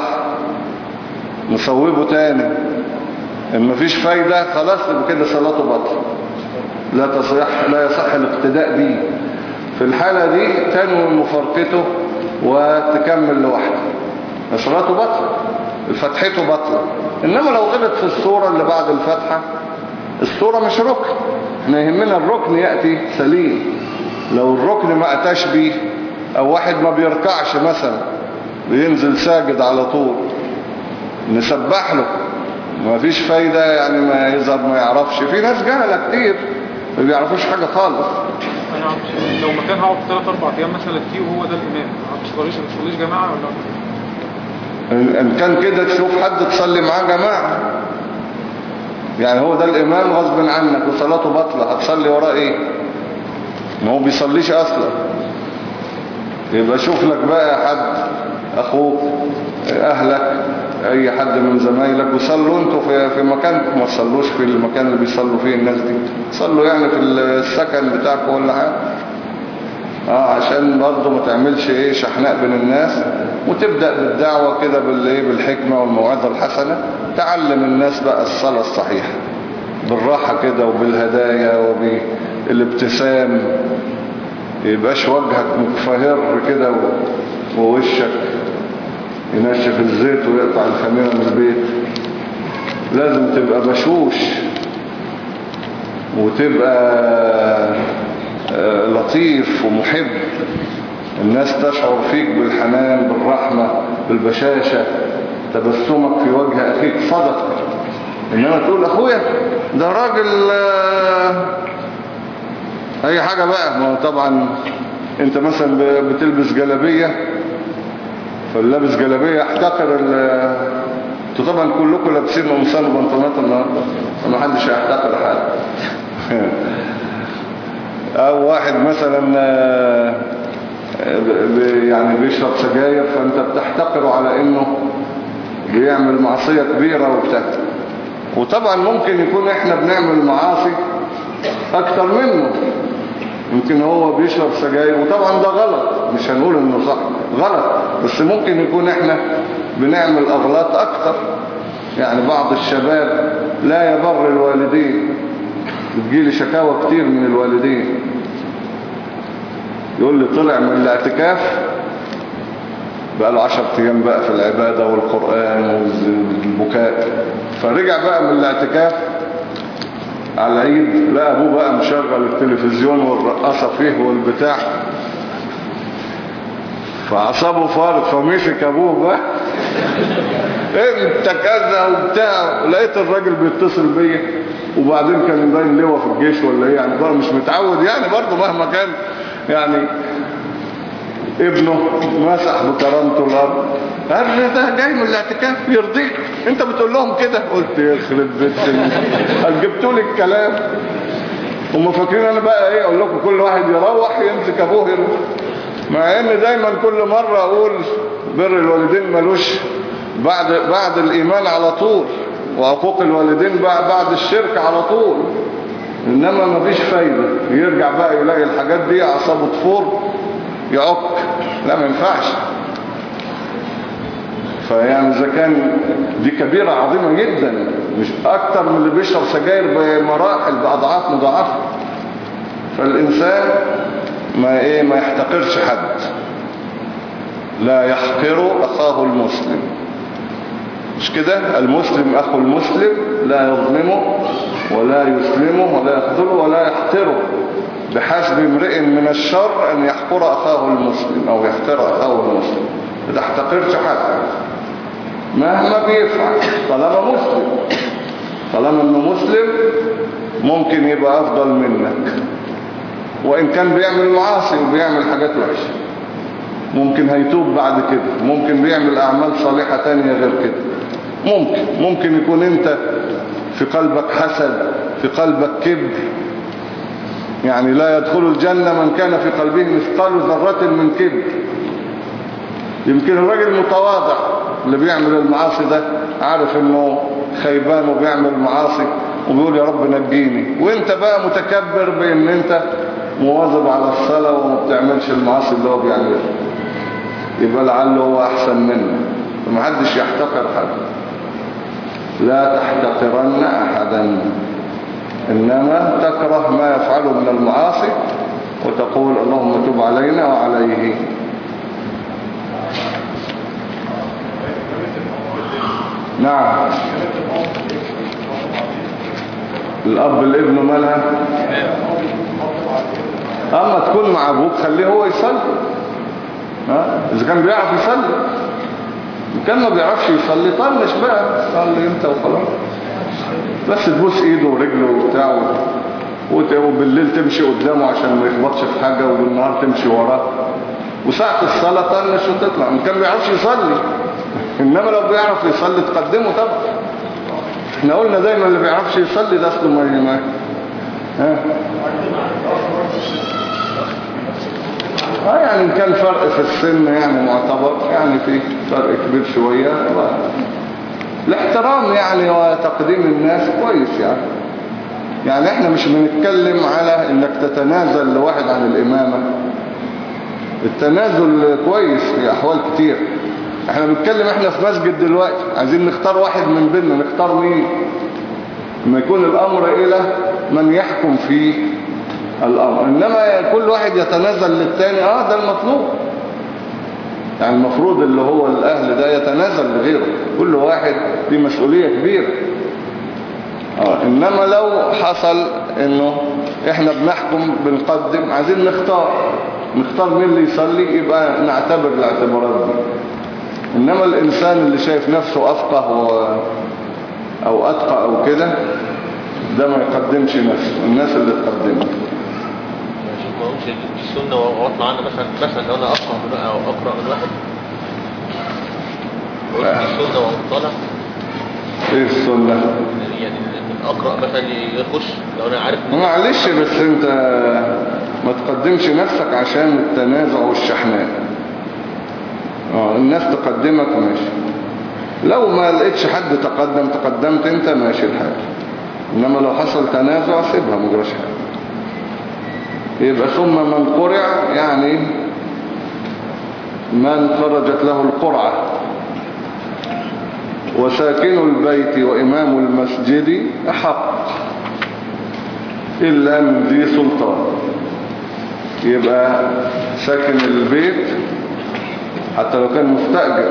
نصوبه تاني، ان مفيش فايدة خلاص كده صلاته بطل، لا تصح لا يصح الاقتداء به. في الحالة دي تنوي مفارقته وتكمل لوحده، صلاته بطل، فتحته بطل. انما لو غلط في الصورة اللي بعد الفتحة، الصورة مش ركن، احنا يهمنا الركن يأتي سليم. لو الركن ما أتاش بيه، او واحد ما بيركعش مثلا بينزل ساجد على طول، نسبح له، ما فيش فايدة يعني، ما يظهر ما يعرفش. في ناس جهلة كتير ما بيعرفوش حاجة خالص. انا لو مكان هقعد ثلاث اربع ايام مثلا فيه وهو ده الامام، ما تصليش ما تصليش جماعة ولا؟ ان كان كده تشوف حد تصلي معاه جماعة، يعني هو ده الامام غصب عنك وصلاته بطلة، هتصلي وراه ايه؟ ما هو بيصليش اصلا. يبقى شوف لك بقى حد، اخوك، اهلك، اي حد من زمايلك، وصلوا انتوا في في مكانكم، ما تصلوش في المكان اللي بيصلوا فيه الناس دي، صلوا يعني في السكن بتاعكم ولا حاجه، اه عشان برضه ما تعملش ايه شحناء بين الناس. وتبدا بالدعوه كده بالايه بالحكمه والموعظه الحسنه، تعلم الناس بقى الصلاه الصحيحه بالراحه كده وبالهدايا وبالابتسام، يبقاش وجهك متفهر كده ووشك ينشف الزيت ويقطع الخميرة من البيت. لازم تبقى بشوش وتبقى لطيف ومحب، الناس تشعر فيك بالحنان بالرحمة بالبشاشة، تبسمك في وجه أخيك صدق. إنما تقول أخويا ده راجل أي حاجة بقى، ما طبعا أنت مثلا بتلبس جلابية، فاللابس جلابية احتقر ال انتوا طبعا كلكم لابسين قمصان وبنطلونات النهارده، ما حدش هيحتقر حد. او واحد مثلا يعني بيشرب سجاير، فانت بتحتقره على انه بيعمل معصية كبيرة وبتاع. وطبعا ممكن يكون احنا بنعمل معاصي اكتر منه، يمكن هو بيشرب سجاير وطبعا ده غلط، مش هنقول انه صح، غلط، بس ممكن يكون احنا بنعمل اغلاط اكتر. يعني بعض الشباب لا يبر الوالدين، بتجيلي شكاوى كتير من الوالدين، يقول لي طلع من الاعتكاف بقى له عشر ايام بقى في العبادة والقرآن والبكاء، فرجع بقى من الاعتكاف على العيد لا ابوه بقى مشغل التلفزيون والرقصة فيه والبتاع، فعصابه فارق، فمسك ابوه بقى انت كذا وبتاع. لقيت الراجل بيتصل بيا، وبعدين كان باين لواء في الجيش ولا ايه يعني، برضه مش متعود يعني، برضه مهما كان يعني ابنه مسح بكرامته الارض، قال لي ده جاي من الاعتكاف يرضيك انت بتقول لهم كده؟ قلت يخرب بيت قال جبتوا لي الكلام. هم فاكرين انا بقى ايه اقول لكم كل واحد يروح يمسك ابوه يروح، مع ان دايما كل مرة اقول بر الوالدين ملوش بعد بعد الايمان على طول، وعقوق الوالدين بعد الشرك على طول، انما مفيش فايدة. يرجع بقى يلاقي الحاجات دي اعصابه تفور يعك، لا ما ينفعش. فيعني اذا كان دي كبيرة عظيمة جدا، مش اكتر من اللي بيشرب سجاير بمراحل باضعاف مضاعفة. فالانسان ما ايه ما يحتقرش حد، لا يحقر اخاه المسلم، مش كده؟ المسلم اخو المسلم لا يظلمه ولا يسلمه ولا يخذله ولا يحقره، بحسب امرئ من الشر ان يحقر اخاه المسلم او يحقر اخاه المسلم. ما تحتقرش حد مهما بيفعل طالما مسلم، طالما انه مسلم ممكن يبقى افضل منك، وإن كان بيعمل معاصي وبيعمل حاجات وحشة، ممكن هيتوب بعد كده، ممكن بيعمل أعمال صالحة تانية غير كده، ممكن ممكن يكون أنت في قلبك حسد، في قلبك كبر، يعني لا يدخل الجنة من كان في قلبه مثقال ذرة من كبر. يمكن الراجل المتواضع اللي بيعمل المعاصي ده عارف انه خيبان وبيعمل معاصي وبيقول يا رب نجيني، وانت بقى متكبر بان انت مواظب على الصلاة وما بتعملش المعاصي اللي هو بيعملها، يبقى لعله هو احسن منه. فمحدش يحتقر حد، لا تحتقرن احدا، انما تكره ما يفعله من المعاصي وتقول اللهم تب علينا وعليه. نعم. الاب الابن مالها، اما تكون مع ابوك خليه هو يصلي، ها اذا كان بيعرف يصلي، كان ما بيعرفش يصلي طنش بقى، صلي انت وخلاص، بس تبوس ايده ورجله وبتاع، وبالليل تمشي قدامه عشان ما يخبطش في حاجة، وبالنهار تمشي وراه، وساعة الصلاة طنش وتطلع. ما كان بيعرفش يصلي، انما لو بيعرف يصلي تقدمه طبعا. احنا قلنا دايما اللي بيعرفش يصلي ده اصله ما ها اه يعني كان فرق في السن يعني معتبر، يعني في فرق كبير شوية، الاحترام يعني وتقديم الناس كويس يعني. يعني احنا مش بنتكلم على انك تتنازل لواحد عن الامامة، التنازل كويس في احوال كتير. احنا بنتكلم احنا في مسجد دلوقتي عايزين نختار واحد من بيننا، نختار مين؟ لما يكون الامر الى من يحكم فيه الامر، انما كل واحد يتنازل للتاني، اه ده المطلوب. يعني المفروض اللي هو الاهل ده يتنازل لغيره، كل واحد دي مسؤولية كبيرة. اه انما لو حصل انه احنا بنحكم بنقدم، عايزين نختار نختار مين اللي يصلي، يبقى نعتبر الاعتبارات دي. انما الانسان اللي شايف نفسه افقه و... او اتقى او كده، ده ما يقدمش نفسه، الناس اللي تقدمه. ما هوش السنة واطلع عنها مثلا، مثلا لو انا اقرأ من او اقرأ من واحد قلت السنة واطلع ايه السنة؟ يعني اقرأ مثلا يخش لو انا عارف. معلش بس انت ما تقدمش نفسك عشان التنازع والشحناء. اه الناس تقدمك ماشي، لو ما لقيتش حد تقدم تقدمت انت ماشي الحال، انما لو حصل تنازع سيبها مجرش حاجة. يبقى ثم من قرع يعني من خرجت له القرعة، وساكن البيت وإمام المسجد أحق. إلا من ذي سلطان. يبقى ساكن البيت حتى لو كان مستأجر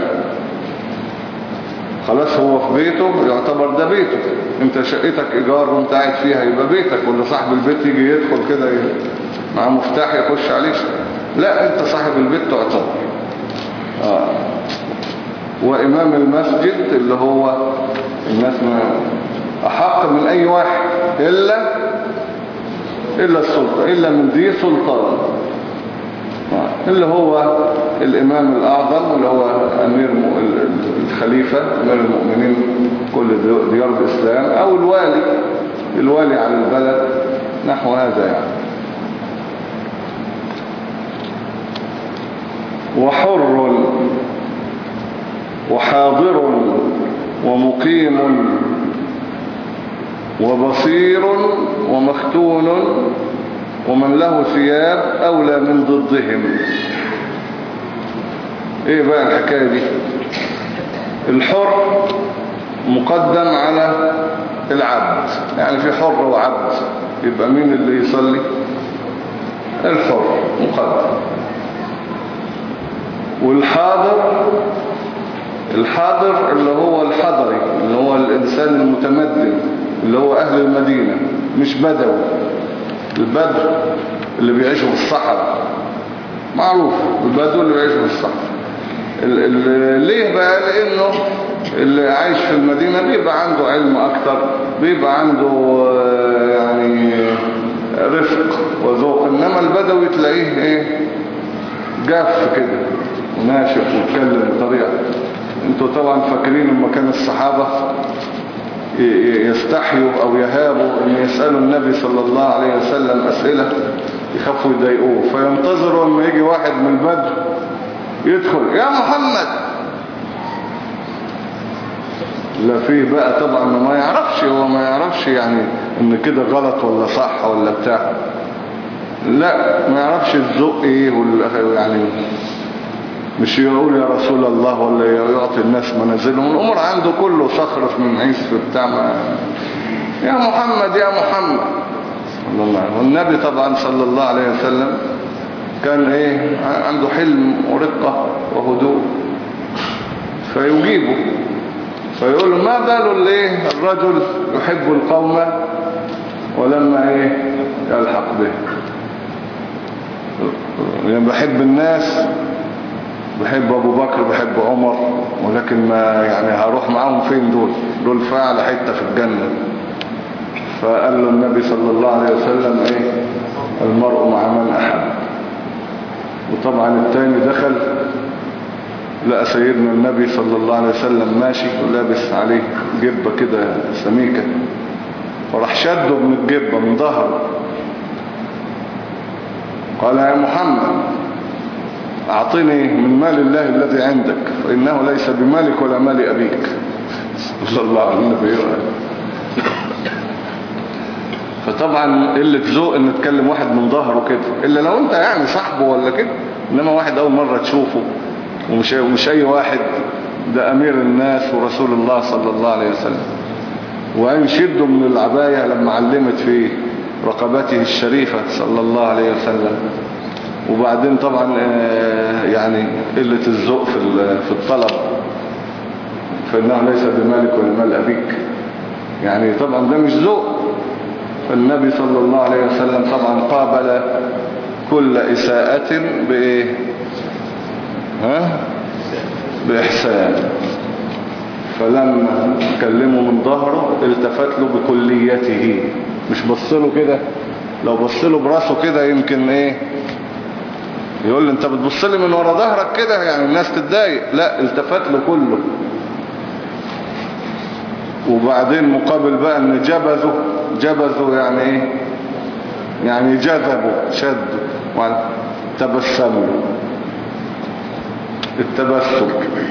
خلاص هو في بيته يعتبر ده بيته. انت شقتك ايجار وانت قاعد فيها يبقى بيتك، ولا صاحب البيت يجي يدخل كده مع مفتاح يخش عليك؟ لا، انت صاحب البيت تعتبر. آه. وامام المسجد اللي هو الناس ما احق من اي واحد الا الا السلطة، الا من ذي سلطان، اللي هو الإمام الأعظم اللي هو أمير الخليفة أمير المؤمنين كل ديار الإسلام، أو الوالي الوالي على البلد نحو هذا يعني. وحر وحاضر ومقيم وبصير ومختون ومن له ثياب أولى من ضدهم. ايه بقى الحكاية دي؟ الحر مقدم على العبد، يعني في حر وعبد، يبقى مين اللي يصلي؟ الحر مقدم. والحاضر الحاضر اللي هو الحضري اللي هو الإنسان المتمدن اللي هو أهل المدينة، مش بدوي. البدو اللي بيعيشوا في الصحراء معروف، البدو اللي بيعيشوا في الصحراء. ليه بقى؟ لأنه اللي عايش في المدينة بيبقى عنده علم أكتر، بيبقى عنده يعني رفق وذوق، إنما البدوي تلاقيه ايه جاف كده وناشف ويتكلم بطريقة. انتوا طبعا فاكرين لما كان الصحابة يستحيوا او يهابوا ان يسألوا النبي صلى الله عليه وسلم اسئلة يخافوا يضايقوه، فينتظروا لما يجي واحد من البدو يدخل يا محمد. لا فيه بقى طبعا ما يعرفش، هو ما يعرفش يعني ان كده غلط ولا صح ولا بتاع، لا ما يعرفش الذوق ايه يعني، مش يقول يا رسول الله ولا يعطي الناس منازلهم. الامور عنده كله صخر من عيس في بتاع ما يا محمد يا محمد صلى الله عليه وسلم. والنبي طبعا صلى الله عليه وسلم كان ايه عنده حلم ورقة وهدوء، فيجيبه فيقول ما بال الايه الرجل يحب القوم ولما ايه يلحق به، يعني بحب الناس، بحب ابو بكر بحب عمر، ولكن ما يعني هروح معاهم فين دول دول فاعل حتة في الجنة. فقال له النبي صلى الله عليه وسلم ايه المرء مع من احب. وطبعا التاني دخل لقى سيدنا النبي صلى الله عليه وسلم ماشي ولابس عليه جبة كده سميكة، فراح شده من الجبة من ظهره قال يا محمد اعطني من مال الله الذي عندك فإنه ليس بمالك ولا مال أبيك صلى الله عليه وسلم. فطبعا قلة ذوق ان تكلم واحد من ظهره كده، الا لو انت يعني صاحبه ولا كده، انما واحد اول مرة تشوفه ومش ومش اي واحد، ده امير الناس ورسول الله صلى الله عليه وسلم. وقام شده من العباية لما علمت في رقبته الشريفة صلى الله عليه وسلم. وبعدين طبعا يعني قلة الذوق في في الطلب، فإنه ليس بمالك ولا مال أبيك، يعني طبعا ده مش ذوق. فالنبي صلى الله عليه وسلم طبعا قابل كل إساءة بإيه ها بإحسان. فلما كلمه من ظهره التفت له بكليته، مش بصله كده، لو بصله براسه كده يمكن ايه يقول لي انت بتبص لي من ورا ظهرك كده يعني الناس تتضايق، لا التفت له كله. وبعدين مقابل بقى ان جبذه جبذه يعني ايه يعني جذبه شده تبسم له التبسم.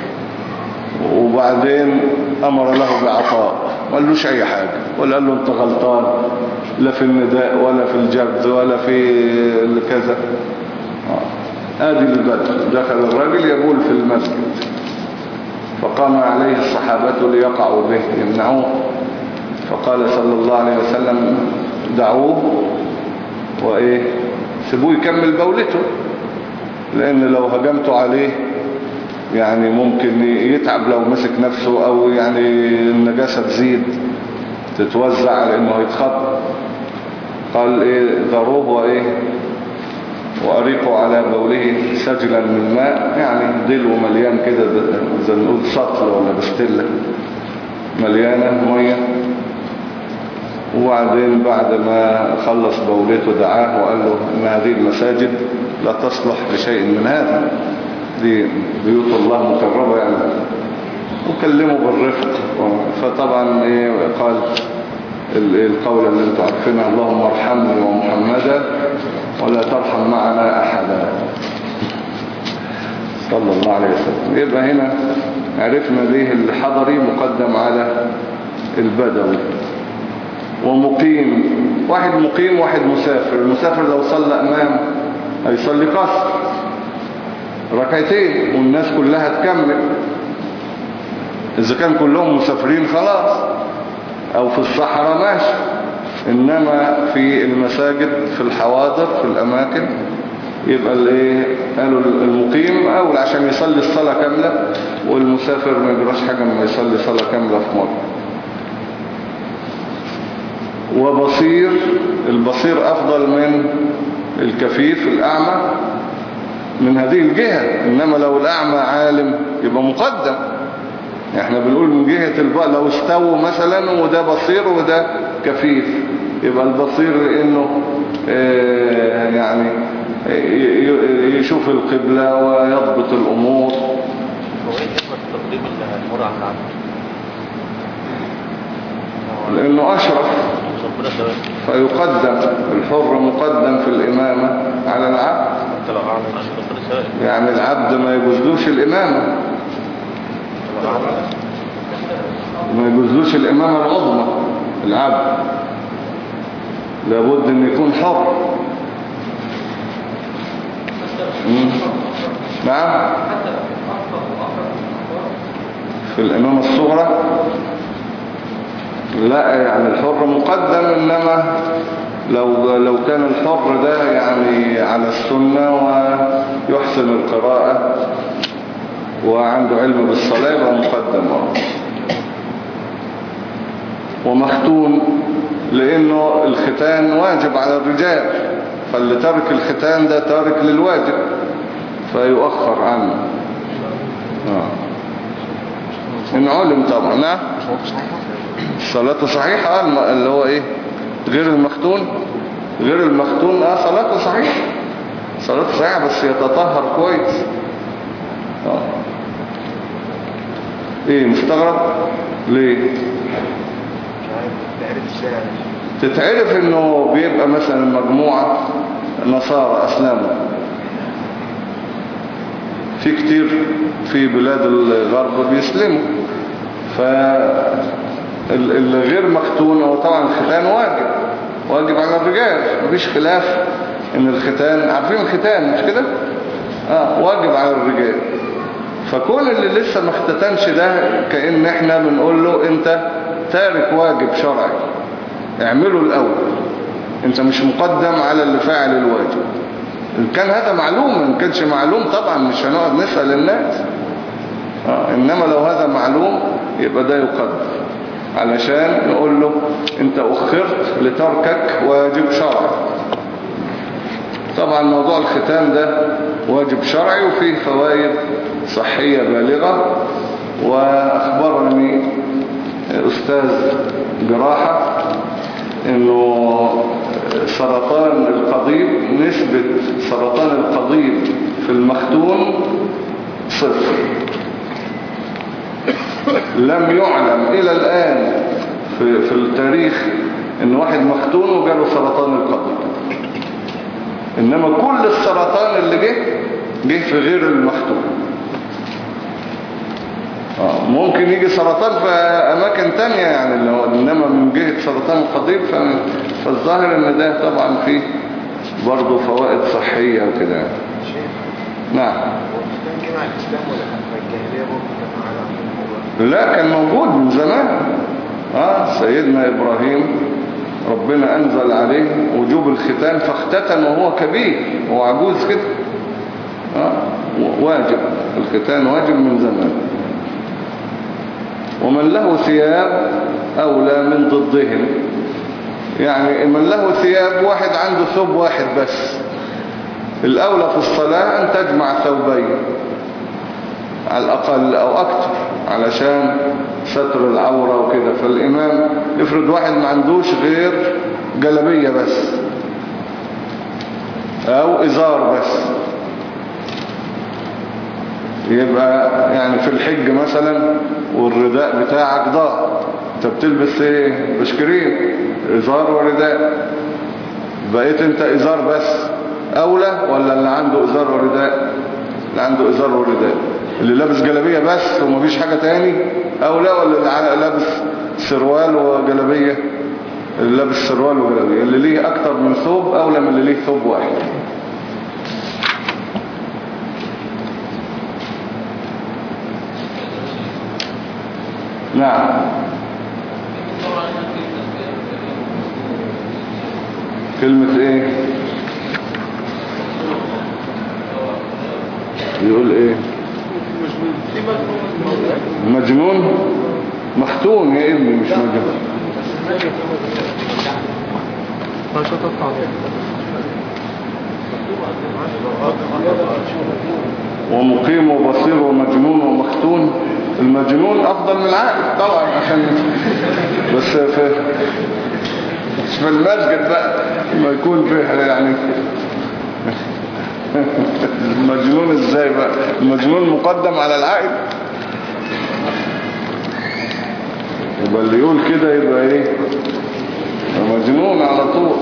وبعدين امر له بعطاء، ما قالوش اي حاجة ولا قال له انت غلطان لا في النداء ولا في الجبذ ولا في كذا. آدي البدر دخل الرجل يبول في المسجد، فقام عليه الصحابة ليقعوا به يمنعوه، فقال صلى الله عليه وسلم دعوه وإيه سيبوه يكمل بولته، لأن لو هجمتوا عليه يعني ممكن يتعب لو مسك نفسه، أو يعني النجاسة تزيد تتوزع لأنه يتخط. قال إيه ذروه وإيه وأريقوا على بوله سجلا من ماء، يعني دلو مليان كده زي نقول سطل ولا بستلة مليانة مية. وبعدين بعد ما خلص بولته دعاه وقال له إن هذه المساجد لا تصلح لشيء من هذا، دي بيوت الله مكرمة يعني، وكلمه بالرفق. فطبعا إيه قال القول اللي انتوا عارفينها اللهم ارحمني ومحمدا ولا ترحم معنا أحدا صلى الله عليه وسلم. يبقى هنا عرفنا ليه الحضري مقدم على البدوي. ومقيم، واحد مقيم واحد مسافر. المسافر لو صلى أمام هيصلي قصر ركعتين والناس كلها تكمل. إذا كان كلهم مسافرين خلاص، أو في الصحراء ماشي. إنما في المساجد في الحواضر في الأماكن يبقى الايه قالوا المقيم أول عشان يصلي الصلاة كاملة، والمسافر ما يجراش حاجة ما يصلي صلاة كاملة في مرة. وبصير، البصير أفضل من الكفيف الأعمى من هذه الجهة. إنما لو الأعمى عالم يبقى مقدم. احنا بنقول من جهة البقى لو استووا مثلا وده بصير وده كفيف، يبقى البصير انه اه يعني يشوف القبلة ويضبط الامور. هو ايه حكمة تقديم الحر على العبد؟ لانه اشرف فيقدم. الحر مقدم في الامامة على العبد، يعني العبد ما يجوزلوش الامامة، ما يجوزلوش الإمامة العظمى. العبد لابد أن يكون حر. نعم في الإمامة الصغرى لا، يعني الحر مقدم. إنما لو لو كان الحر ده يعني على السنة ويحسن القراءة وعنده علم بالصلاة يبقى مقدم. ومختون لأنه الختان واجب على الرجال، فاللي ترك الختان ده تارك للواجب فيؤخر عنه. آه. إن علم طبعا. نعم الصلاة صحيحة. اللي هو إيه غير المختون، غير المختون آه صلاته صحيحة، صلاته صحيحة بس يتطهر كويس. آه. ايه مستغرب ليه؟ تتعرف انه بيبقى مثلا مجموعة نصارى اسلاموا في كتير في بلاد الغرب بيسلموا، فاللي غير مختون هو طبعا الختان واجب، واجب على الرجال مفيش خلاف ان الختان، عارفين الختان مش كده؟ اه واجب على الرجال. فكل اللي لسه ما اختتنش ده كأن احنا بنقول له انت تارك واجب شرعي، اعمله الاول، انت مش مقدم على اللي فاعل الواجب. ان كان هذا معلوم، ان كانش معلوم طبعا مش هنقعد نسأل الناس. آه. انما لو هذا معلوم يبقى ده يقدم، علشان نقول له انت اخرت لتركك واجب شرعي. طبعا موضوع الختان ده واجب شرعي وفيه فوائد صحية بالغة. وأخبرني أستاذ جراحة إنه سرطان القضيب، نسبة سرطان القضيب في المختون صفر. لم يعلم إلى الآن في, في التاريخ إن واحد مختون وجاله سرطان القضيب. إنما كل السرطان اللي جه جه في غير المختون. آه ممكن يجي سرطان في أماكن تانية يعني اللي هو، إنما من جهة سرطان القضيب فالظاهر إن ده طبعا فيه برضه فوائد صحية وكده. نعم. لا كان موجود من زمان. آه سيدنا إبراهيم ربنا أنزل عليه وجوب الختان فاختتن وهو كبير وهو عجوز كده. آه، واجب الختان واجب من زمان. ومن له ثياب أولى من ضدهم، يعني من له ثياب واحد عنده ثوب واحد بس، الأولى في الصلاة أن تجمع ثوبين على الأقل أو أكتر علشان ستر العورة وكده. فالإمام يفرض واحد ما عندوش غير جلبية بس أو إزار بس، يبقى يعني في الحج مثلا والرداء بتاعك ضاع، انت بتلبس ايه؟ بشكرين، إزار ورداء، بقيت انت إزار بس أولى ولا اللي عنده إزار ورداء؟ اللي عنده إزار ورداء. اللي لابس جلبية بس ومفيش حاجة تاني أولى ولا اللي لابس سروال وجلبية؟ اللي لابس سروال وجلبية. اللي ليه أكتر من ثوب أولى من اللي ليه ثوب واحد. نعم. كلمة ايه؟ يقول ايه؟ مجنون. مختون يا ابني مش مجنون. ومقيم وبصير ومجنون ومختون. المجنون افضل من العاقل طبعا، عشان بس في مش في المسجد بقى ما يكون فيه يعني المجنون ازاي بقى؟ المجنون مقدم على العاقل. يبقى اللي يقول كده يبقى ايه؟ مجنون على طول.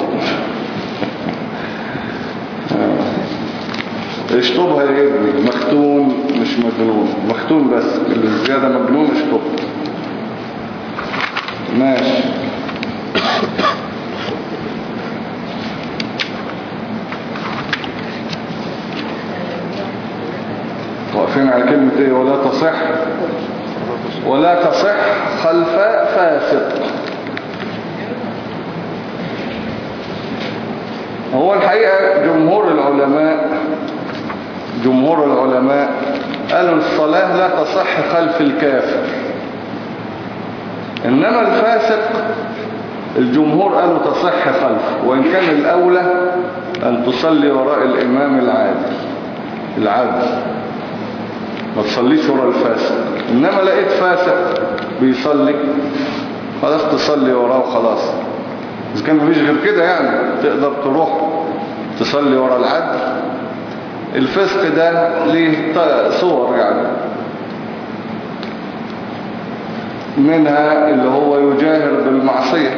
اشطبها يا ابني، مختون مش مجنون، مختون بس، اللي زيادة مجنون اشطب. ماشي. واقفين على كلمة ايه؟ ولا تصح ولا تصح خلف فاسق. هو الحقيقة جمهور العلماء جمهور العلماء قالوا الصلاة لا تصح خلف الكافر، إنما الفاسق الجمهور قالوا تصح خلفه، وإن كان الأولى أن تصلي وراء الإمام العادل العادل، ما تصليش وراء الفاسق. إنما لقيت فاسق بيصلي خلاص تصلي وراه وخلاص. إذا كان مفيش غير كده يعني تقدر تروح تصلي وراء العدل. الفسق ده ليه صور يعني، منها اللي هو يجاهر بالمعصية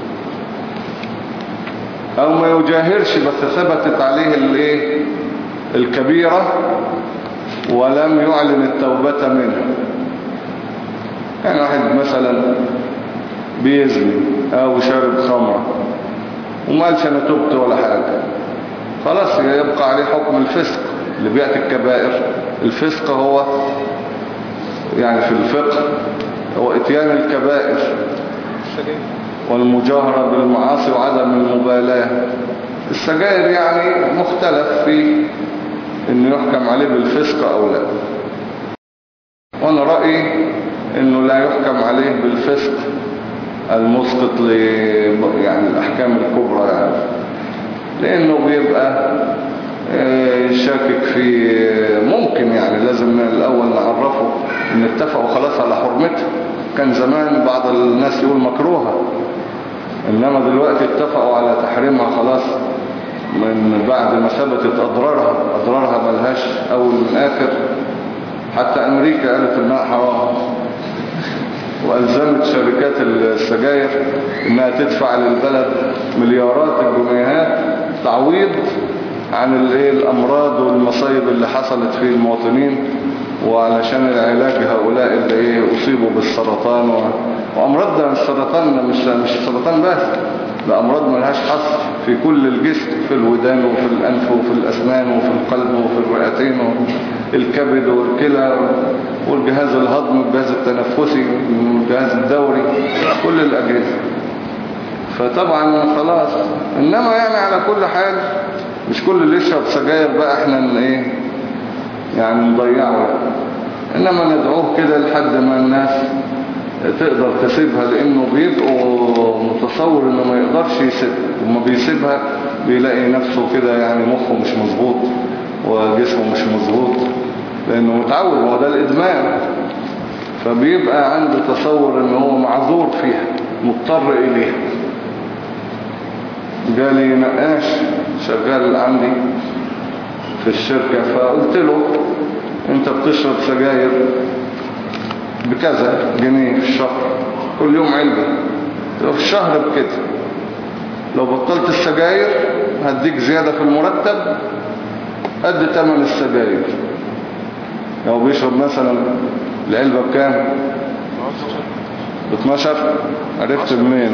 او ما يجاهرش بس ثبتت عليه الايه الكبيرة ولم يعلن التوبة منها. يعني واحد مثلا بيزني او شارب خمرة وما قالش انا تبت ولا حاجة، خلاص يبقى عليه حكم الفسق اللي بيأتي الكبائر. الفسق هو يعني في الفقه هو اتيان الكبائر والمجاهرة بالمعاصي وعدم المبالاة. السجائر يعني مختلف في انه يحكم عليه بالفسق او لا، وانا رأيي انه لا يحكم عليه بالفسق المسقط ل يعني الاحكام الكبرى يعني، لانه بيبقى شاكك في ممكن يعني لازم من الاول نعرفه ان اتفقوا خلاص على حرمته. كان زمان بعض الناس يقول مكروهة، انما دلوقتي اتفقوا على تحريمها خلاص من بعد ما ثبتت اضرارها. اضرارها ملهاش اول من اخر، حتى امريكا قالت انها حرام والزمت شركات السجاير انها تدفع للبلد مليارات الجنيهات تعويض عن الايه الامراض والمصايب اللي حصلت في المواطنين، وعلشان العلاج هؤلاء اللي ايه اصيبوا بالسرطان و... وامراض ده السرطان مش مش السرطان بس، ده امراض ملهاش حصر في كل الجسم، في الودان وفي الانف وفي الاسنان وفي القلب وفي الرئتين والكبد والكلى والجهاز الهضمي والجهاز التنفسي والجهاز الدوري، كل الاجهزه. فطبعا خلاص. انما يعني على كل حال مش كل اللي يشرب سجاير بقى احنا ن- ايه يعني نضيعه، انما ندعوه كده لحد ما الناس تقدر تسيبها، لانه بيبقوا متصور انه ما يقدرش يسيبها، وما بيسيبها بيلاقي نفسه كده يعني مخه مش مظبوط وجسمه مش مظبوط، لانه متعود، هو ده الادمان. فبيبقى عنده تصور ان هو معذور فيها مضطر اليها. جالي نقاش شغال عندي في الشركة، فقلت له انت بتشرب سجاير بكذا جنيه في الشهر، كل يوم علبة، في الشهر بكده، لو بطلت السجاير هديك زيادة في المرتب قد تمن السجاير. لو بيشرب مثلا العلبة بكام؟ ب اتناشر، عرفت منين؟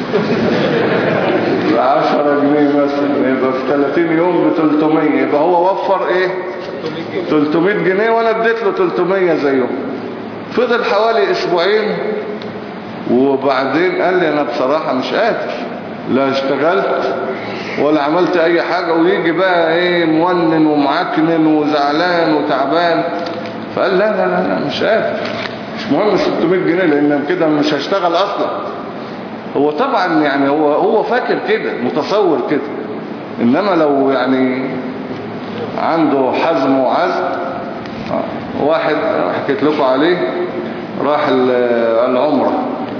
ب عشرة جنيه مثلا، يبقى في تلاتين يوم ب تلتمية، يبقى هو وفر ايه؟ تلتمية جنيه، وانا اديت له تلتمية زيهم. فضل حوالي اسبوعين، وبعدين قال لي انا بصراحة مش قادر، لا اشتغلت ولا عملت اي حاجة، ويجي بقى ايه مونن ومعكنن وزعلان وتعبان. فقال لا لا لا, لا مش قادر، مش مهم ستمية جنيه لان كده مش هشتغل اصلا. هو طبعا يعني هو هو فاكر كده، متصور كده، انما لو يعني عنده حزم وعزم. واحد حكيت لكم عليه راح العمرة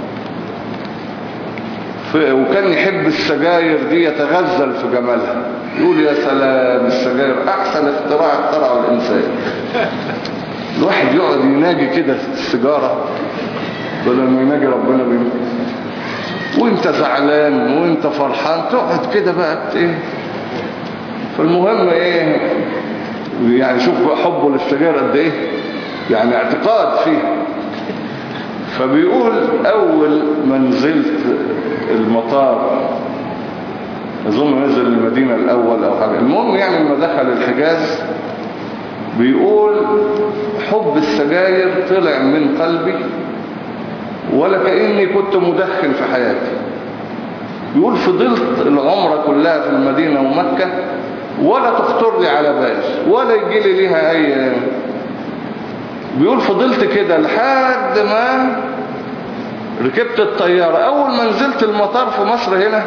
وكان يحب السجاير دي، يتغزل في جمالها، يقول يا سلام السجاير احسن اختراع اخترعه الانسان. الواحد يقعد يناجي كده السيجارة بدل ما يناجي ربنا بيه، وانت زعلان وانت فرحان تقعد كده بقى ايه. فالمهم ايه يعني، شوف بقى حبه للسجاير قد ايه، يعني اعتقاد فيه. فبيقول اول ما نزلت المطار، اظن نزل المدينة الاول او حاجة، المهم يعني لما دخل الحجاز، بيقول حب السجاير طلع من قلبي ولا كأني كنت مدخن في حياتي. يقول فضلت العمرة كلها في المدينة ومكة ولا تخطر لي على بال ولا يجي لي ليها اي. بيقول فضلت كده لحد ما ركبت الطيارة. اول ما نزلت المطار في مصر هنا،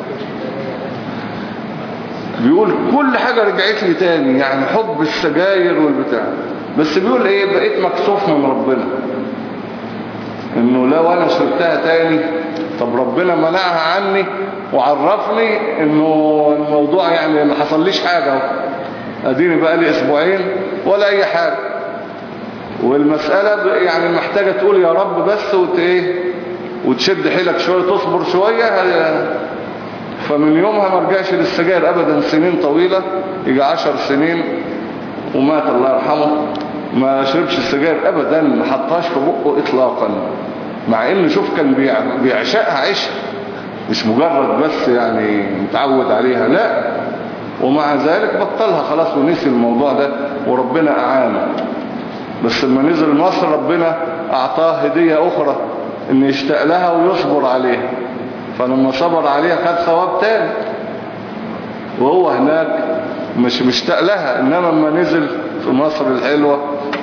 بيقول كل حاجة رجعت لي تاني، يعني حب السجاير والبتاع. بس بيقول ايه، بقيت مكسوف من ربنا انه لو انا شربتها تاني، طب ربنا منعها عني وعرفني انه الموضوع يعني ما حصليش حاجة، اديني بقى لي اسبوعين ولا اي حاجة. والمسألة يعني محتاجة تقول يا رب بس وت ايه وتشد حيلك شوية، تصبر شوية. فمن يومها ما رجعش للسجاير ابدا، سنين طويلة، يجي عشر سنين، ومات الله يرحمه. ما شربش السجاير ابدا، ما حطهاش في بقه اطلاقا، مع انه شوف كان بيعشقها عشق، مش مجرد بس يعني متعود عليها، لا. ومع ذلك بطلها خلاص ونسي الموضوع ده، وربنا اعانه. بس لما نزل مصر ربنا اعطاه هدية اخرى، ان يشتاق لها ويصبر عليها. فلما صبر عليها خد ثواب تاني، وهو هناك مش مشتاق لها. انما لما نزل في مصر الحلوة،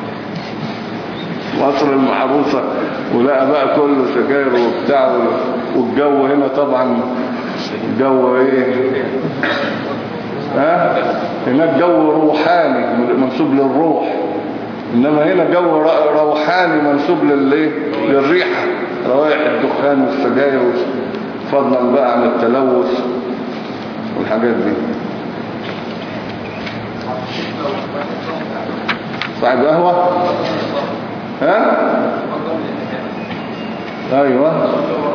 مصر المحروسة، ولقى بقى كله سجاير وبتاع، والجو هنا طبعا الجو ايه، ها هناك جو روحاني منسوب للروح، انما هنا جو روحاني منسوب للايه، للريحة، روائح الدخان والسجاير، فضلا بقى عن التلوث والحاجات دي. صاحب قهوة، ها ايوه،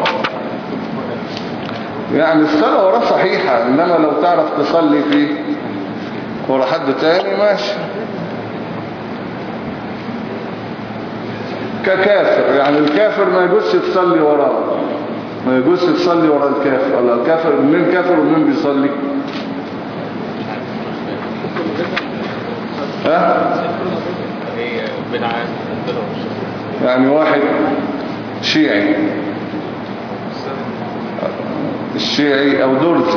يعني الصلاة وراه صحيحة، انما لو تعرف تصلي فيه ورا حد تاني ماشي. ككافر، يعني الكافر ما يجوزش تصلي وراه، ما يجوزش تصلي ورا الكافر. ولا الكافر منين كافر ومنين بيصلي؟ ها هي بدعة. يعني واحد شيعي، الشيعي شيعي او درزي.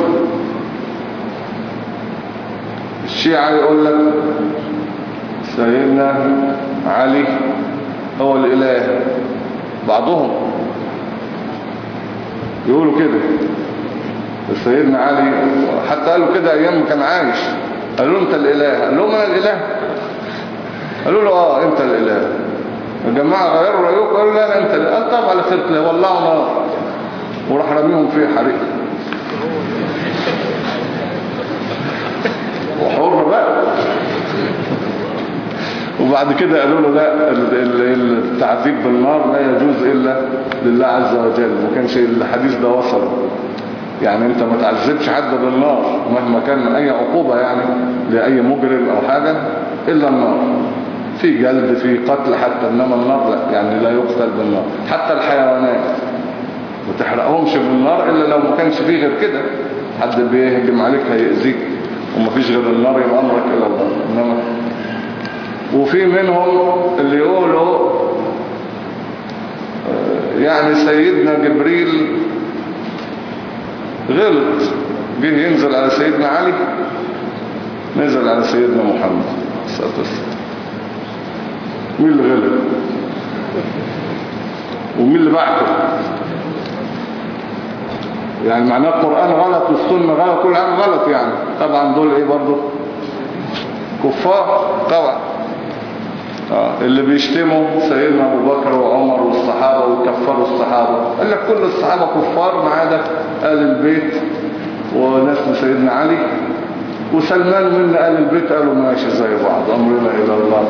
الشيعة يقول لك سيدنا علي هو الاله، بعضهم يقولوا كده سيدنا علي، حتى قالوا كده ايام ما كان عايش، قالوا له انت الاله، قال لهم انا الاله، قالوا له اه انت الاله. الجماعة غيروا رأيوك، قالوا لا لا انت الاله، قال طب على خير الله، ولعوا نار وراح رميهم فيه حريق وحر بقى. وبعد كده قالوا له لا التعذيب بالنار لا يجوز إلا لله عز وجل، ما كانش الحديث ده وصل، يعني انت ما تعذبش حد بالنار مهما كان اي عقوبة يعني لأي مجرم او حاجة إلا النار، في جلد في قتل حتى، انما النار لا، يعني لا يقتل بالنار. حتى الحيوانات ما تحرقهمش بالنار إلا لو ما كانش فيه غير كده، حد بيهجم عليك هيأذيك وما فيش غير النار يبقى أمرك إلى الله. إنما وفي منهم اللي يقولوا يعني سيدنا جبريل غلط، جه ينزل على سيدنا علي، نزل على سيدنا محمد صلى الله عليه وسلم. مين اللي غلط ومين اللي بعته؟ يعني معناه القرآن غلط والسنة غلط، كل حاجة غلط يعني. طبعا دول ايه برضو كفار طبعا. آه. اللي بيشتموا سيدنا ابو بكر وعمر والصحابة ويكفروا الصحابة، قال لك كل الصحابة كفار ما عدا آل البيت وناس سيدنا علي وسلمان من آل البيت قالوا ماشي زي بعض، امرنا الى الله.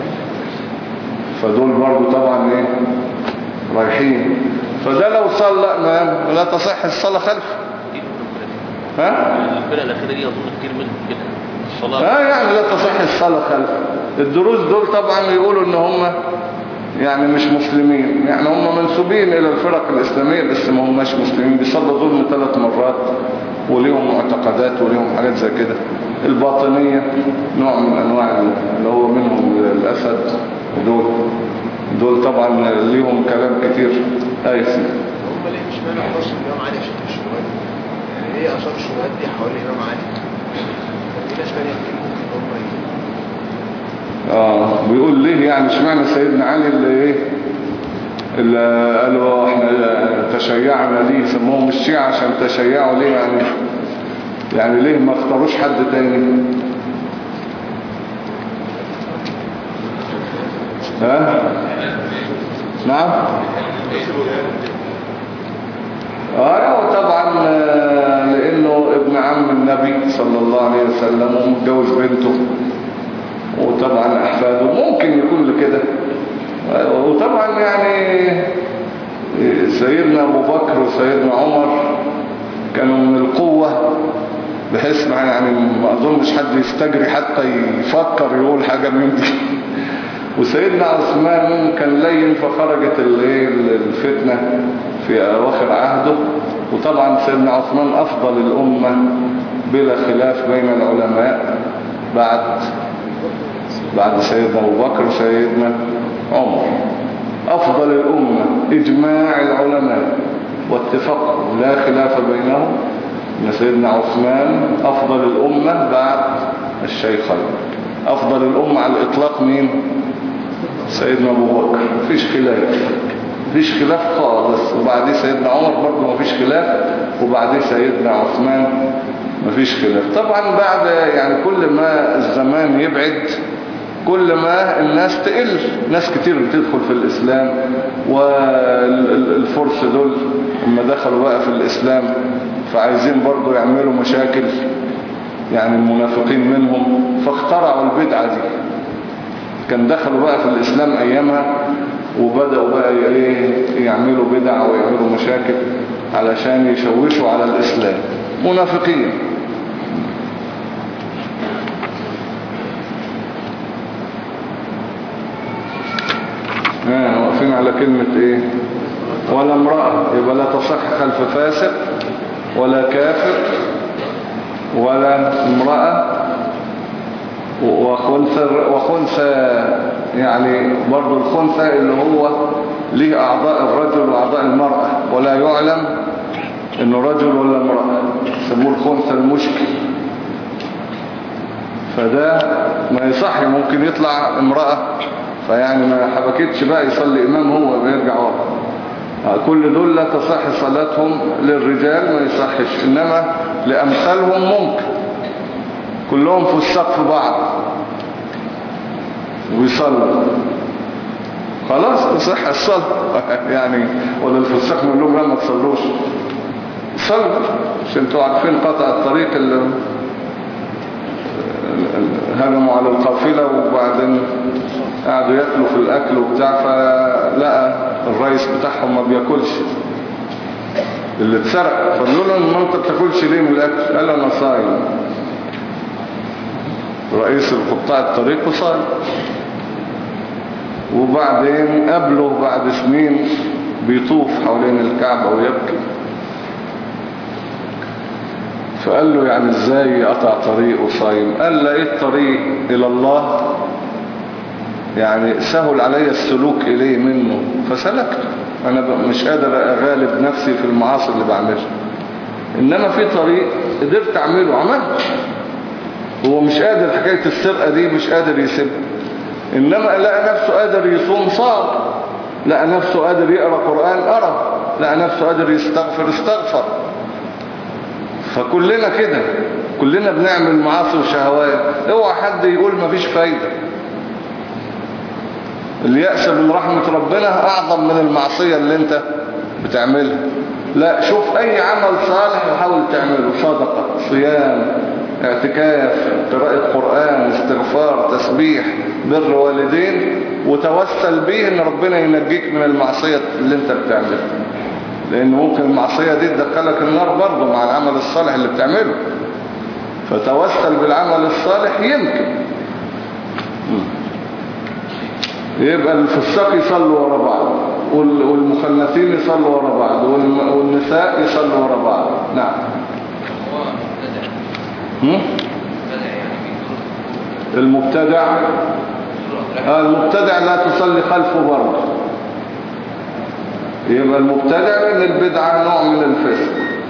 فدول برضو طبعا ايه رايحين. فده لو صلى امام لا تصح الصلاة خلفه. ها؟ الفرقة الأخيرة دي أظن كتير منهم كده الصلاة. ها يعني لا تصح الصلاة خلفه. الدروز دول طبعا يقولوا ان هم يعني مش مسلمين، يعني هم منسوبين الى الفرق الاسلامية بس ما هماش مسلمين، بيصلوا ظلم ثلاث مرات وليهم معتقدات وليهم حاجات زي كده. الباطنية نوع من انواع اللي هو منهم الاسد، دول دول طبعا ليهم كلام كتير. ايسي هم ليه مش مانع فرص الامام علي عشان الشبهات؟ يعني ايه اثار الشبهات دي حوالين الامام علي؟ في ناس ثانيه كتير ممكن هم اه بيقول ليه يعني اشمعنى سيدنا علي اللي ايه اللي قالوا احنا تشيعنا ليه، سموهم الشيعة عشان تشيعوا ليه يعني، يعني ليه ما اختاروش حد تاني؟ ها نعم اه طبعا لانه ابن عم النبي صلى الله عليه وسلم ومتجوز بنته، وطبعا احفاده ممكن يكون لكده. وطبعا يعني سيدنا ابو بكر وسيدنا عمر كانوا من القوة بحيث يعني ما اظنش حد يستجري حتى يفكر يقول حاجة من دي. وسيدنا عثمان كان لين فخرجت الفتنة في اواخر عهده. وطبعا سيدنا عثمان افضل الامة بلا خلاف بين العلماء بعد بعد سيدنا ابو بكر وسيدنا عمر، افضل الامة اجماع العلماء واتفاق لا خلاف بينهم ان سيدنا عثمان افضل الامة بعد الشيخين. افضل الامة على الاطلاق مين؟ سيدنا ابو بكر، مفيش خلاف، مفيش خلاف خالص. وبعديه سيدنا عمر برضه مفيش خلاف، وبعديه سيدنا عثمان مفيش خلاف. طبعا بعد يعني كل ما الزمان يبعد كل ما الناس تقل، ناس كتير بتدخل في الإسلام. والفرس دول لما دخلوا بقى في الإسلام فعايزين برضو يعملوا مشاكل، يعني المنافقين منهم، فاخترعوا البدعة دي. كان دخلوا بقى في الإسلام أيامها وبدأوا بقى يعملوا بدع ويعملوا مشاكل علشان يشوشوا على الإسلام، منافقين. اه واقفين على كلمة ايه؟ ولا امرأة، يبقى لا تصح خلف فاسق ولا كافر ولا امرأة وخنثى. وخنثى يعني برضو الخنثى اللي هو ليه اعضاء الرجل واعضاء المرأة، ولا يعلم انه رجل ولا امرأة، يسموه الخنثى المشكل. فده ما يصح، ممكن يطلع امرأة فيعني ما حبكتش بقى يصلي امام هو ويرجع ورا. كل دول لا تصح صلاتهم، للرجال ما يصحش، انما لامثالهم ممكن كلهم في السقف بعض ويصلوا خلاص تصح الصلاة يعني. ولا الفساق من لهم لا ما تصلوش، صلوا عشان انتوا عارفين قطع الطريق اللي هجموا على القافلة وبعدين قعدوا يأكلوا في الأكل وبتاع، فلقى الرئيس بتاعهم ما بيأكلش اللي اتسرق، فقالوا له ما انت بتاكلش ليه من الأكل؟ قال انا صايم. رئيس القطاع الطريق وصايم. وبعدين قبله بعد سنين بيطوف حوالين الكعبة ويبكي، فقال له يعني ازاي قطع طريق وصايم؟ قال له ايه الطريق الى الله يعني سهل علي السلوك اليه منه فسلكت، انا مش قادر اغالب نفسي في المعاصي اللي بعملها، انما في طريق قدرت اعمله عملت. هو مش قادر حكاية السرقة دي مش قادر يسيبها، انما لقى نفسه قادر يصوم صام، لقى نفسه قادر يقرأ قرآن قرأ، لقى نفسه قادر يستغفر استغفر. فكلنا كده، كلنا بنعمل معاصي وشهوات. اوعى حد يقول مفيش فايدة. اليأس من رحمة ربنا اعظم من المعصية اللي انت بتعملها. لا، شوف اي عمل صالح وحاول تعمله، صدقة، صيام، اعتكاف، قراءة قرآن، استغفار، تسبيح، بر والدين، وتوسل به ان ربنا ينجيك من المعصية اللي انت بتعملها، لان ممكن المعصية دي تدخلك النار برضه مع العمل الصالح اللي بتعمله. فتوسل بالعمل الصالح يمكن. يبقى الفساق يصلوا ورا بعض، والمخنثين يصلوا ورا بعض، والنساء يصلوا ورا بعض. نعم. المبتدع آه المبتدع لا تصلي خلفه برضه. يبقى المبتدع لأن البدعة نوع من الفسق،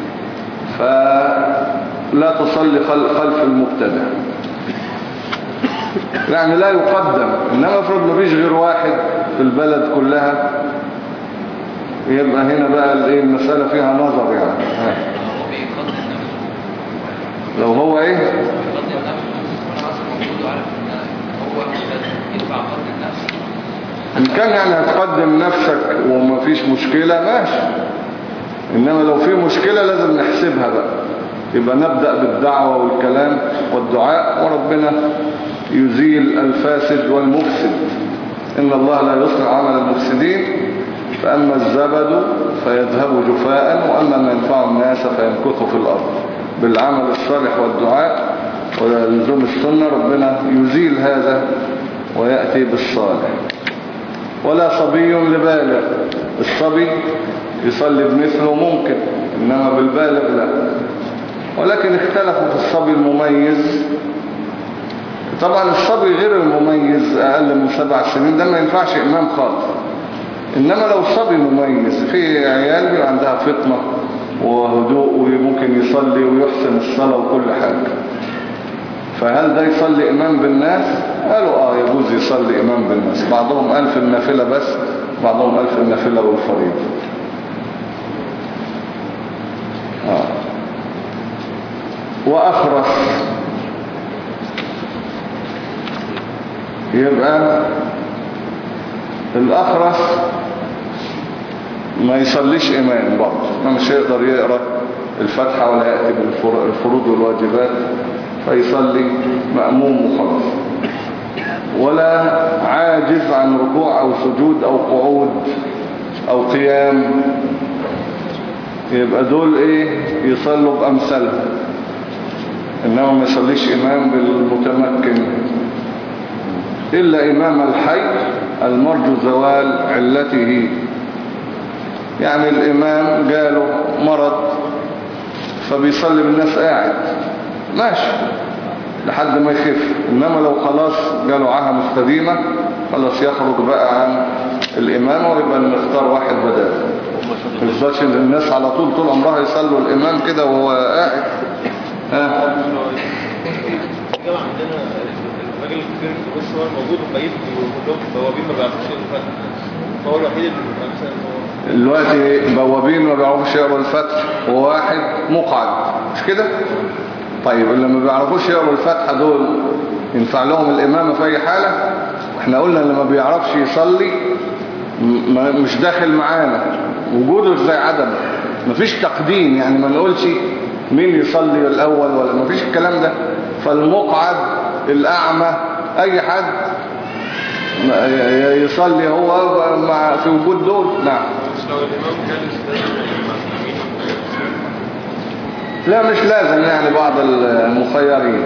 فلا تصلي خلف المبتدع، يعني لا يقدم. إنما افرض ما فيش غير واحد في البلد كلها، يبقى هنا بقى المسألة فيها نظر يعني. لو هو ايه ان كان يعني هتقدم نفسك وما فيش مشكلة ماشي، انما لو في مشكلة لازم نحسبها بقى. يبقى نبدأ بالدعوة والكلام والدعاء، وربنا يزيل الفاسد والمفسد. ان الله لا يصلح عمل المفسدين، فأما الزبد فيذهب جفاء، وأما ما ينفع الناس فيمكث في الأرض. بالعمل الصالح والدعاء ولزوم السنة ربنا يزيل هذا ويأتي بالصالح. ولا صبي لبالغ، الصبي يصلي بمثله ممكن، إنما بالبالغ لا. ولكن اختلفوا في الصبي المميز. طبعا الصبي غير المميز أقل من سبع سنين ده ما ينفعش إمام خالص. إنما لو صبي مميز، في عيال بيبقى عندها فطنة وهدوء وممكن يصلي ويحسن الصلاة وكل حاجة، فهل ده يصلي إمام بالناس؟ قالوا آه يجوز يصلي إمام بالناس. بعضهم قال في النافلة بس، بعضهم قال في النافلة والفريضة. آه. وأخرس، يبقى الأخرس ما يصليش إمام برضه، ما مش يقدر يقرأ الفاتحة ولا يأتي بالفروض والواجبات، فيصلي مأموم وخلاص. ولا عاجز عن ركوع أو سجود أو قعود أو قيام، يبقى دول إيه يصلوا بأمثالها، إنما ما يصليش إمام بالمتمكن. إلا إمام الحي المرجو زوال علته، يعني الإمام جاله مرض فبيصلي بالناس قاعد ماشي لحد ما يخف، إنما لو خلاص جاله عاهة مستديمة خلاص يخرج بقى عن الإمام ويبقى نختار واحد بداله. ما يفضلش الناس على طول طول عمرها يصلوا الإمام كده وهو قاعد. ها الجامعة عندنا الراجل الكبير في بص هو الموجود وبقيت كلهم بوابين ما بيعرفوش يقروا الفتح، هو الوحيد اللي مثلا هو دلوقتي بوابين ما بيعرفوش يقروا الفتح وواحد مقعد مش كده؟ طيب اللي ما بيعرفوش يقروا الفتحة دول ينفع لهم الإمامة في أي حالة؟ احنا قلنا اللي ما بيعرفش يصلي م- مش داخل معانا، وجوده ازاي عدم، مفيش تقديم، يعني ما نقولش مين يصلي الأول ولا مفيش الكلام ده. فالمقعد الأعمى أي حد يصلي هو مع في وجود دول. نعم. لو الإمام جالس لا مش لازم، يعني بعض المخيرين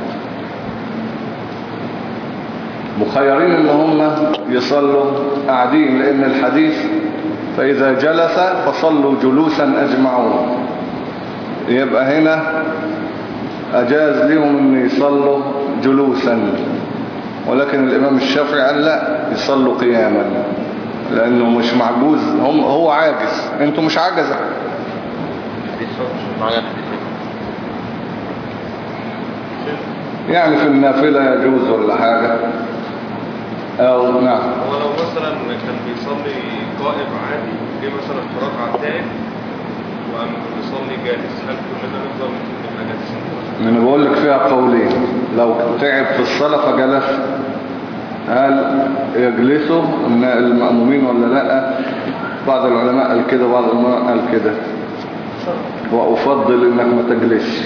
مخيرين ان هم يصلوا قاعدين، لان الحديث فاذا جلس فصلوا جلوسا اجمعون، يبقى هنا اجاز لهم ان يصلوا جلوسا، ولكن الامام الشافعي قال لا يصلوا قياما لانه مش معجوز، هم هو عاجز، انتوا مش عاجزة. يعني في النافلة يجوز ولا حاجة او نعم. هو لو مثلا كان بيصلي قائم عادي جه مثلا في ركعة تاني وقام بيصلي جالس، هل كلنا نفضل نبقى جالسين؟ انا بقول لك فيها قولين، لو تعب في الصلاة فجلس هل يجلسوا المأمومين ولا لا؟ بعض العلماء قال كده بعض العلماء قال كده، وأفضل انك ما تجلسش.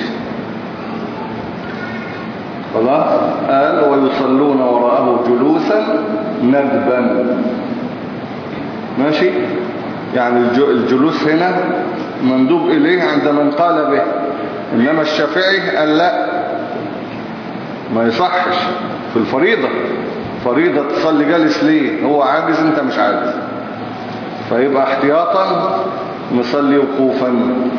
خلاص قال ويصلون وراءه جلوسا ندبا، ماشي، يعني الجلوس هنا مندوب إليه عند من قال به، إنما الشافعي قال لا ما يصحش في الفريضة، فريضة تصلي جالس ليه؟ هو عاجز انت مش عاجز، فيبقى احتياطا نصلي وقوفا.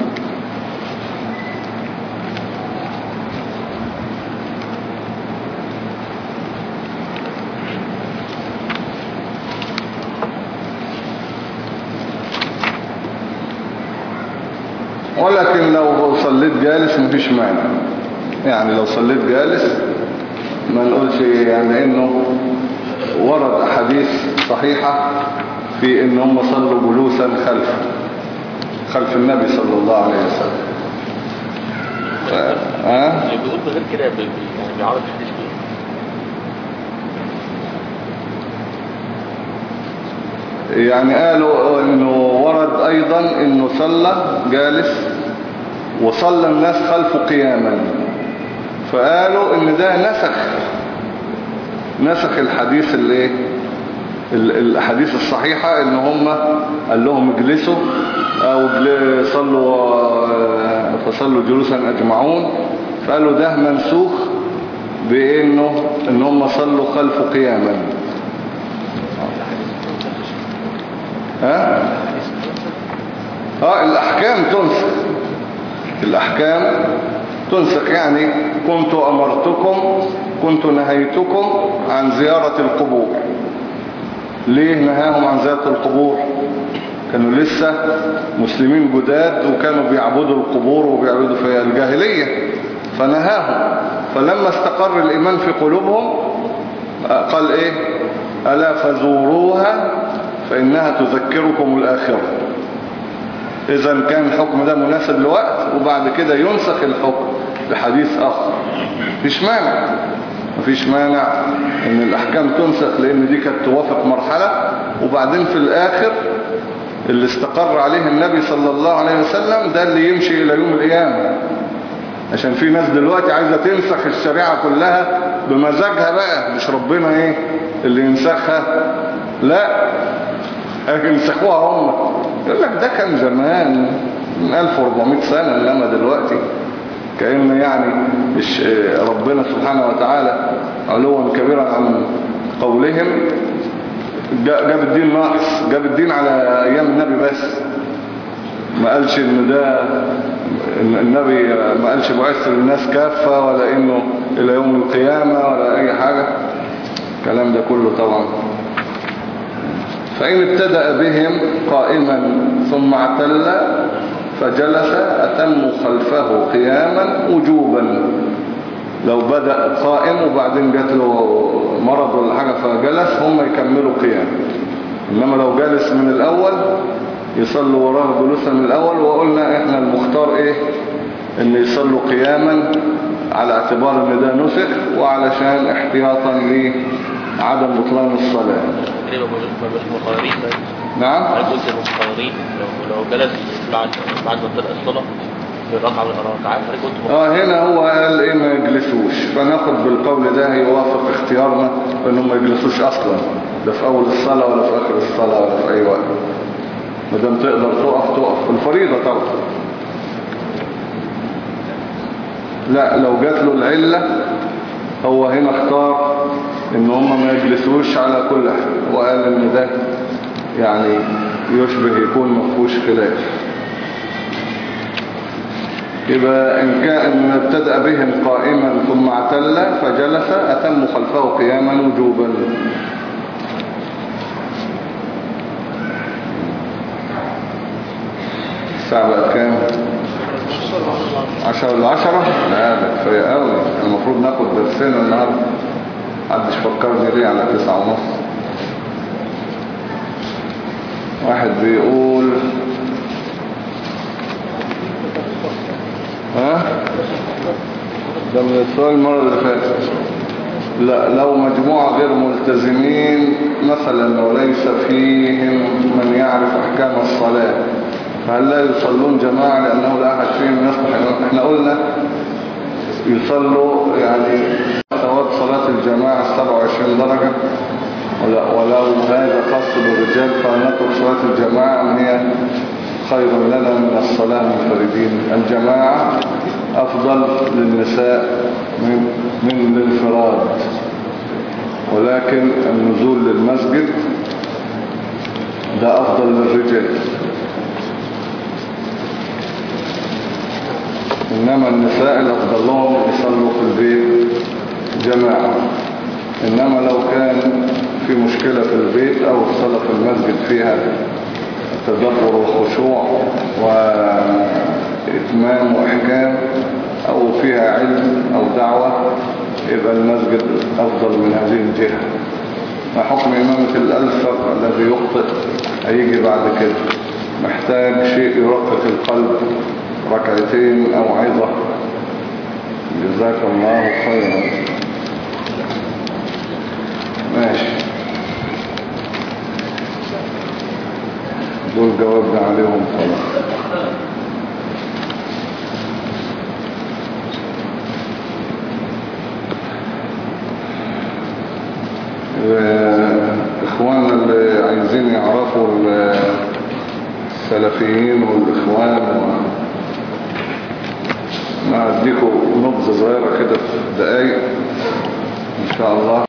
ولكن لو صليت جالس مفيش مانع، يعني لو صليت جالس ما نقولش، يعني انه ورد احاديث صحيحة في ان هم صلوا جلوسا خلف خلف النبي صلى الله عليه وسلم. ف... ها بيقول غير كده يعني بيعرض الحديث فيه، يعني قالوا انه ورد ايضا انه صلى جالس وصلى الناس خلفه قياما، فقالوا ان ده نسخ نسخ الحديث الايه الحديث الصحيحة ان هم قال لهم اجلسوا او صلوا فصلوا جلوسا اجمعون، فقالوا ده منسوخ بانه ان هم صلوا خلفه قياما. ها اه الاحكام تنسخ، الاحكام تنسخ، يعني كنت امرتكم كنت نهيتكم عن زيارة القبور، ليه نهاهم عن زيارة القبور؟ كانوا لسه مسلمين جداد وكانوا بيعبدوا القبور وبيعبدوا في الجاهلية، فنهاهم، فلما استقر الإيمان في قلوبهم قال ايه؟ ألا فزوروها فإنها تذكركم الآخرة. إذا كان الحكم ده مناسب لوقت، وبعد كده ينسخ الحكم بحديث آخر، مفيش مانع مفيش مانع ان الأحكام تنسخ، لأن دي كانت توافق مرحلة، وبعدين في الآخر اللي استقر عليه النبي صلى الله عليه وسلم ده اللي يمشي إلى يوم القيامة. عشان في ناس دلوقتي عايزة تنسخ الشريعة كلها بمزاجها بقى، مش ربنا ايه اللي ينسخها، لا ينسخوها هم. يقول لك ده كان زمان من ألف وأربعمائة سنة، انما دلوقتي كأن يعني ربنا سبحانه وتعالى علوا كبيرا عن قولهم، جاب الدين ناقص، جاب الدين على ايام النبي بس، ما قالش ان ده النبي ما قالش بعث للناس كافة، ولا انه الى يوم القيامة، ولا اي حاجة. الكلام ده كله طبعا فإن ابتدأ بهم قائما ثم اعتل فجلس أتموا خلفه قياما وجوبا. لو بدأ قائم وبعدين جات له مرض ولا حاجة فجلس، هم يكملوا قيام. إنما لو جالس من الأول يصلوا وراه جلوسا من الأول. وقلنا إحنا المختار إيه؟ إن يصلوا قياما على اعتبار إن ده نسخ، وعلشان احتياطا لعدم بطلان الصلاة. نعم. هل قلت المخيرين لو لو جلس بعد بعد ما تبدأ الصلاة في الركعة من الركعات قلت اه هنا هو قال ايه ما يجلسوش، فناخد بالقول ده يوافق اختيارنا انهم ما يجلسوش اصلا، لا في اول الصلاة ولا في اخر الصلاة ولا في اي وقت. مادام تقدر تقف تقف الفريضة طبعا. لا لو جات له العلة هو هنا اختار ان هم ما يجلسوش على كل حال، وقال ان ده يعني يشبه يكون مفهوش خلاف. يبقى إن كان ابتدأ بهم قائما ثم اعتل فجلس أتم خلفه قياما وجوبا. الساعة بقى كام؟ عشرة العشرة؟ لا ده كفاية قوي، المفروض ناخد درسين النهاردة. محدش فكرني ليه على تسعة ونص. واحد بيقول ها ده من السؤال المرة اللي فاتت. لا لو مجموعة غير ملتزمين مثلا وليس فيهم من يعرف احكام الصلاة، فهل لا يصلون جماعة لانه لا احد فيهم يصلح؟ احنا قلنا يصلوا يعني ثواب صلاة الجماعة سبعة وعشرين درجة، ولو هذا خاص بالرجال فلنترك صلاة الجماعة ان هي خير لنا من الصلاة منفردين. الجماعة أفضل للنساء من, من الانفراد، ولكن النزول للمسجد ده أفضل للرجال. إنما النساء الأفضل لهم يصلوا في البيت جماعة. إنما لو كان في مشكلة في البيت أو الصلاة في المسجد فيها تدبر وخشوع وإتمام وإحكام أو فيها علم أو دعوة، يبقى المسجد أفضل من هذه الجهة. ما حكم إمامة الألفق الذي يخطئ هيجي بعد كده؟ محتاج شيء يرقق القلب، ركعتين أو عظة. جزاك الله خيرا. ماشي، دول جوابنا عليهم خلاص. اخواننا اللي عايزين يعرفوا السلفيين والاخوان، ما اديكم نبذة صغيرة كده في دقايق ان شاء الله.